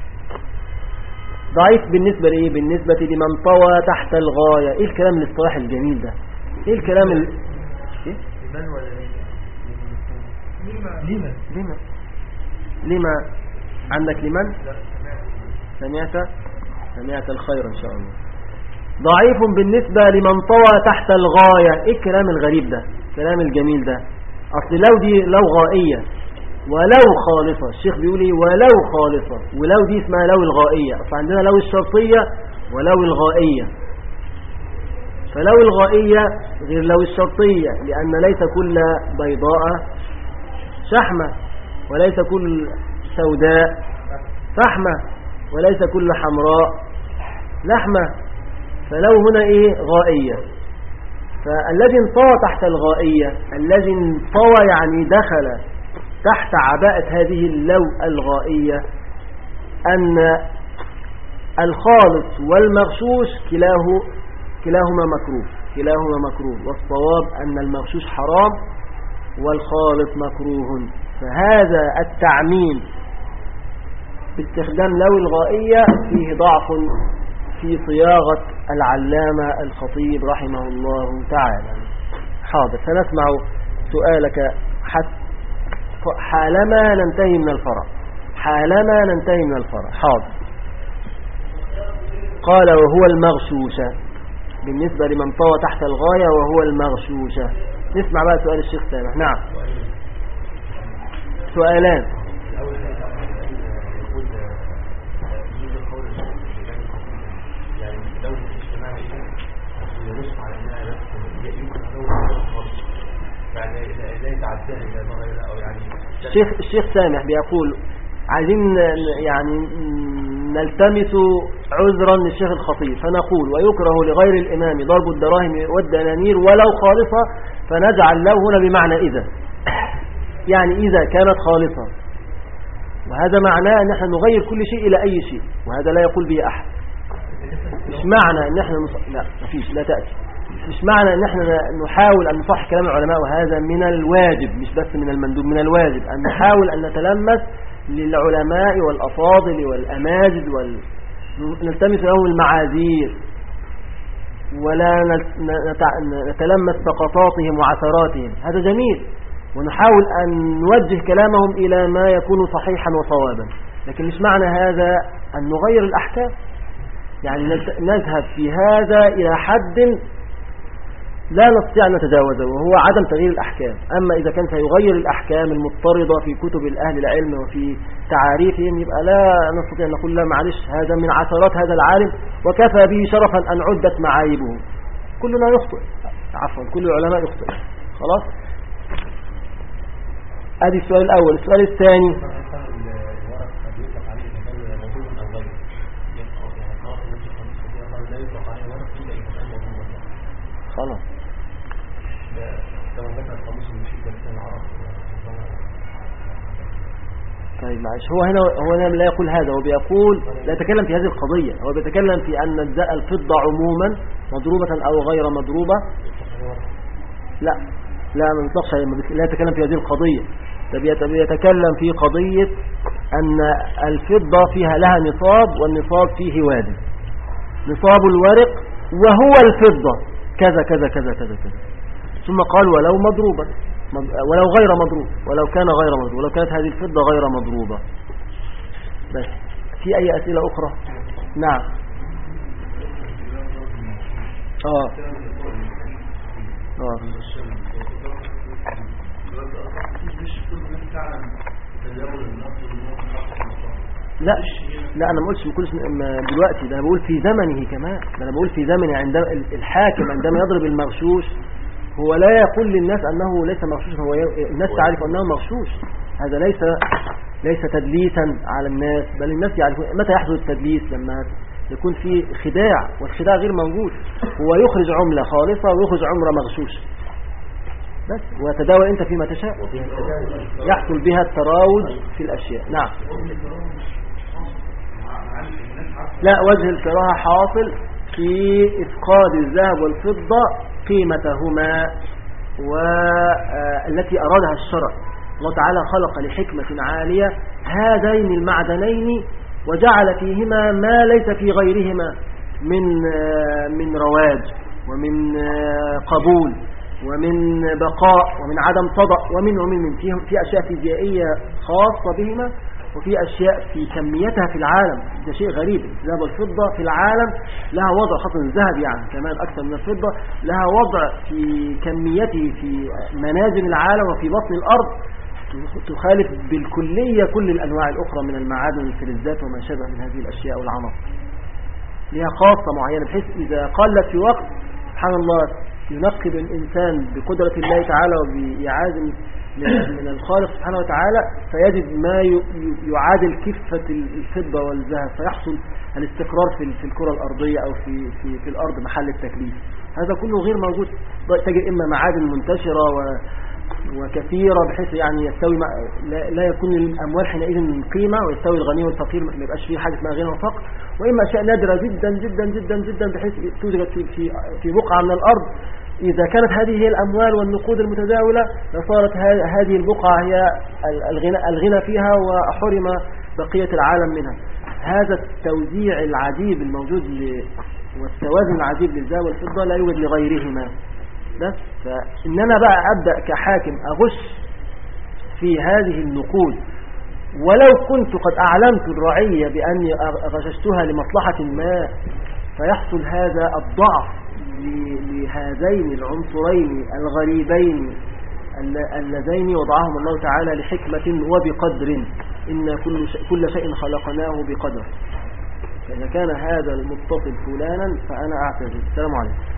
[SPEAKER 2] ضعيف بالنسبة لإيه؟ بالنسبة لمن طوى تحت الغاية. إيه الكلام الاصطلاح الجميل ده؟ إيه الكلام ال... إيه؟
[SPEAKER 4] لما
[SPEAKER 2] لما لما عندك لمن سمعت سمعت الخير إن شاء الله. ضعيف بالنسبة لمن طوى تحت الغاية. إيه الكلام الغريب ده؟ الكلام الجميل ده. أصل لو دي لو غائية ولو خالصة، الشيخ بيقول إيه؟ ولو خالصة، ولو دي اسمها لو الغائية. أصل عندنا لو الشرطية ولو الغائية، فلو الغائية غير لو الشرطية، لأن ليس كل بيضاء شحمة وليس كل سوداء فحمة وليس كل حمراء لحمة. فلو هنا إيه؟ غائية. فالذي انطوى تحت الغائية، الذي انطوى يعني دخل تحت عباءة هذه اللو الغائية، أن الخالص والمغشوش كلاه كلاهما مكروه كلاهما مكروه والصواب أن المغشوش حرام والخالص مكروه. فهذا التعميم باستخدام لو الغائية فيه ضعف في صياغة العلامة الخطيب رحمه الله تعالى. حاضر، سنسمع سؤالك حتى حالما ننتهي من الفرع. حالما ننتهي من الفرع. حاضر. قال وهو المغشوشة بالنسبة لمن طوى تحت الغاية وهو المغشوشة. نسمع بقى سؤال الشيخ سامح. نعم، سؤالان. الشيخ الشيخ سامح بيقول عايزين يعني نلتمس عذرا للشيخ الخطيب، فنقول ويكره لغير الإمام ضرب الدراهم والدنانير ولو خالصة، فنجعل له هنا بمعنى إذا، يعني إذا كانت خالصة، وهذا معناه أن احنا نغير كل شيء إلى أي شيء، وهذا لا يقول به أحد. مش معنى أن احنا نص... لا مفيش، لا تأتي. مش معنى أن احنا نحاول أن نصح كلام العلماء، وهذا من الواجب مش بس من المندوب، من الواجب أن نحاول أن نتلمس للعلماء والأفاضل والأماجد ونلتمس لهم المعاذير، ولا نتلمس سقطاتهم وعثراتهم، هذا جميل، ونحاول أن نوجه كلامهم إلى ما يكون صحيحا وصوابا، لكن مش معنى هذا أن نغير الأحكام، يعني نذهب في هذا إلى حد لا نستطيع أن نتجاوزه، وهو عدم تغيير الأحكام. أما إذا كان سيغير الأحكام المضطردة في كتب الأهل العلم وفي تعاريفهم، يبقى لا نستطيع أن نقول لا معلش هذا من عثرات هذا العالم وكفى به شرفا أن عدت معايبه. كلنا يخطئ، عفوا كل العلماء يخطئ. خلاص، هذه السؤال الأول. السؤال الثاني، خلاص طيب معلش، هو هنا هو هنا لا يقول هذا، هو بيقول لا يتكلم في هذه القضية، هو بيتكلم في أن الفضة عموما مضروبة أو غير مضروبة. لا لا ما نطقش، لا يتكلم في هذه القضية، بيتكلم في قضية أن الفضة فيها لها نصاب، والنصاب فيه وادي، نصاب الورق وهو الفضة كذا كذا كذا كذا كذا، ثم قال ولو مضروبة، ولو غير مضروب، ولو كان غير مضروب، ولو كانت هذه الفضة غير مضروبة. بس في أي أسئلة أخرى؟ نعم. آه آه لا لا أنا ما قلتش من كل دلوقتي، ده أنا بقول في زمنه كمان، ده أنا بقول في زمنه عند الحاكم عندما يضرب المغشوش، هو لا يقول للناس أنه ليس مغشوش، هو الناس تعرف أنه مغشوش، هذا ليس ليس تدليسا على الناس، بل الناس يعرفون متى يحدث التدليس، لما يكون في خداع، والخداع غير موجود، هو يخرج عملة خالصة ويخرج عملة مغشوش بس، وتداول أنت فيما تشاء، يحصل بها التراوج في الأشياء. نعم. لا، وجه الكراهة حاصل في إفقاد الذهب والفضة قيمتهما والتي أرادها الشرع. الله تعالى خلق لحكمة عالية هذين المعدنين وجعل فيهما ما ليس في غيرهما من من رواج ومن قبول ومن بقاء ومن عدم صدأ ومن ومن من فيهم، في أشياء فيزيائية خاصة بهما، وفي أشياء في كميتها في العالم. ده شيء غريب، الذهب والفضة في العالم لها وضع، خاصة الذهب يعني كمان أكثر من الفضة، لها وضع في كميته في منازل العالم وفي بطن الأرض تخالف بالكلية كل الأنواع الأخرى من المعادن والفلزات وما شابه من هذه الأشياء والعناصر، لها خاصة معينة، بحيث إذا قلت في وقت سبحان الله ينقب الإنسان بقدرة الله تعالى وبإعادة من الخالق سبحانه وتعالى، فيجد ما يعادل كفة الفضة والذهب، فيحصل الاستقرار في في الكرة الأرضية أو في في في الأرض محل التكليف. هذا كله غير موجود، تجد إما معادن منتشرة وكثيرة بحيث يعني يستوي لا يكون الأموال حينئذ قيمة، ويستوي الغني والفقير ما يبقاش فيه حاجة اسمها غنى وفقر، وإما أشياء نادرة جدا جدا جدا جدا بحيث توجد في في في بقعة من الأرض. إذا كانت هذه هي الأموال والنقود المتداولة لصارت هذه البقعة هي الغنى, الغنى فيها، وحرم بقية العالم منها. هذا التوزيع العجيب الموجود ل... والتوازن العجيب للذهب والفضة لا يوجد لغيرهما. بس فإن أنا بقى أبدأ كحاكم أغش في هذه النقود، ولو كنت قد أعلمت الرعية بأني غششتها لمصلحة ما، فيحصل هذا الضعف لهذين العنصرين الغريبين اللذين وضعهم الله تعالى لحكمة وبقدر. إن كل شيء, كل شيء خلقناه بقدر. فإذا كان هذا المتصل فلانا فأنا أعتذر. السلام عليكم.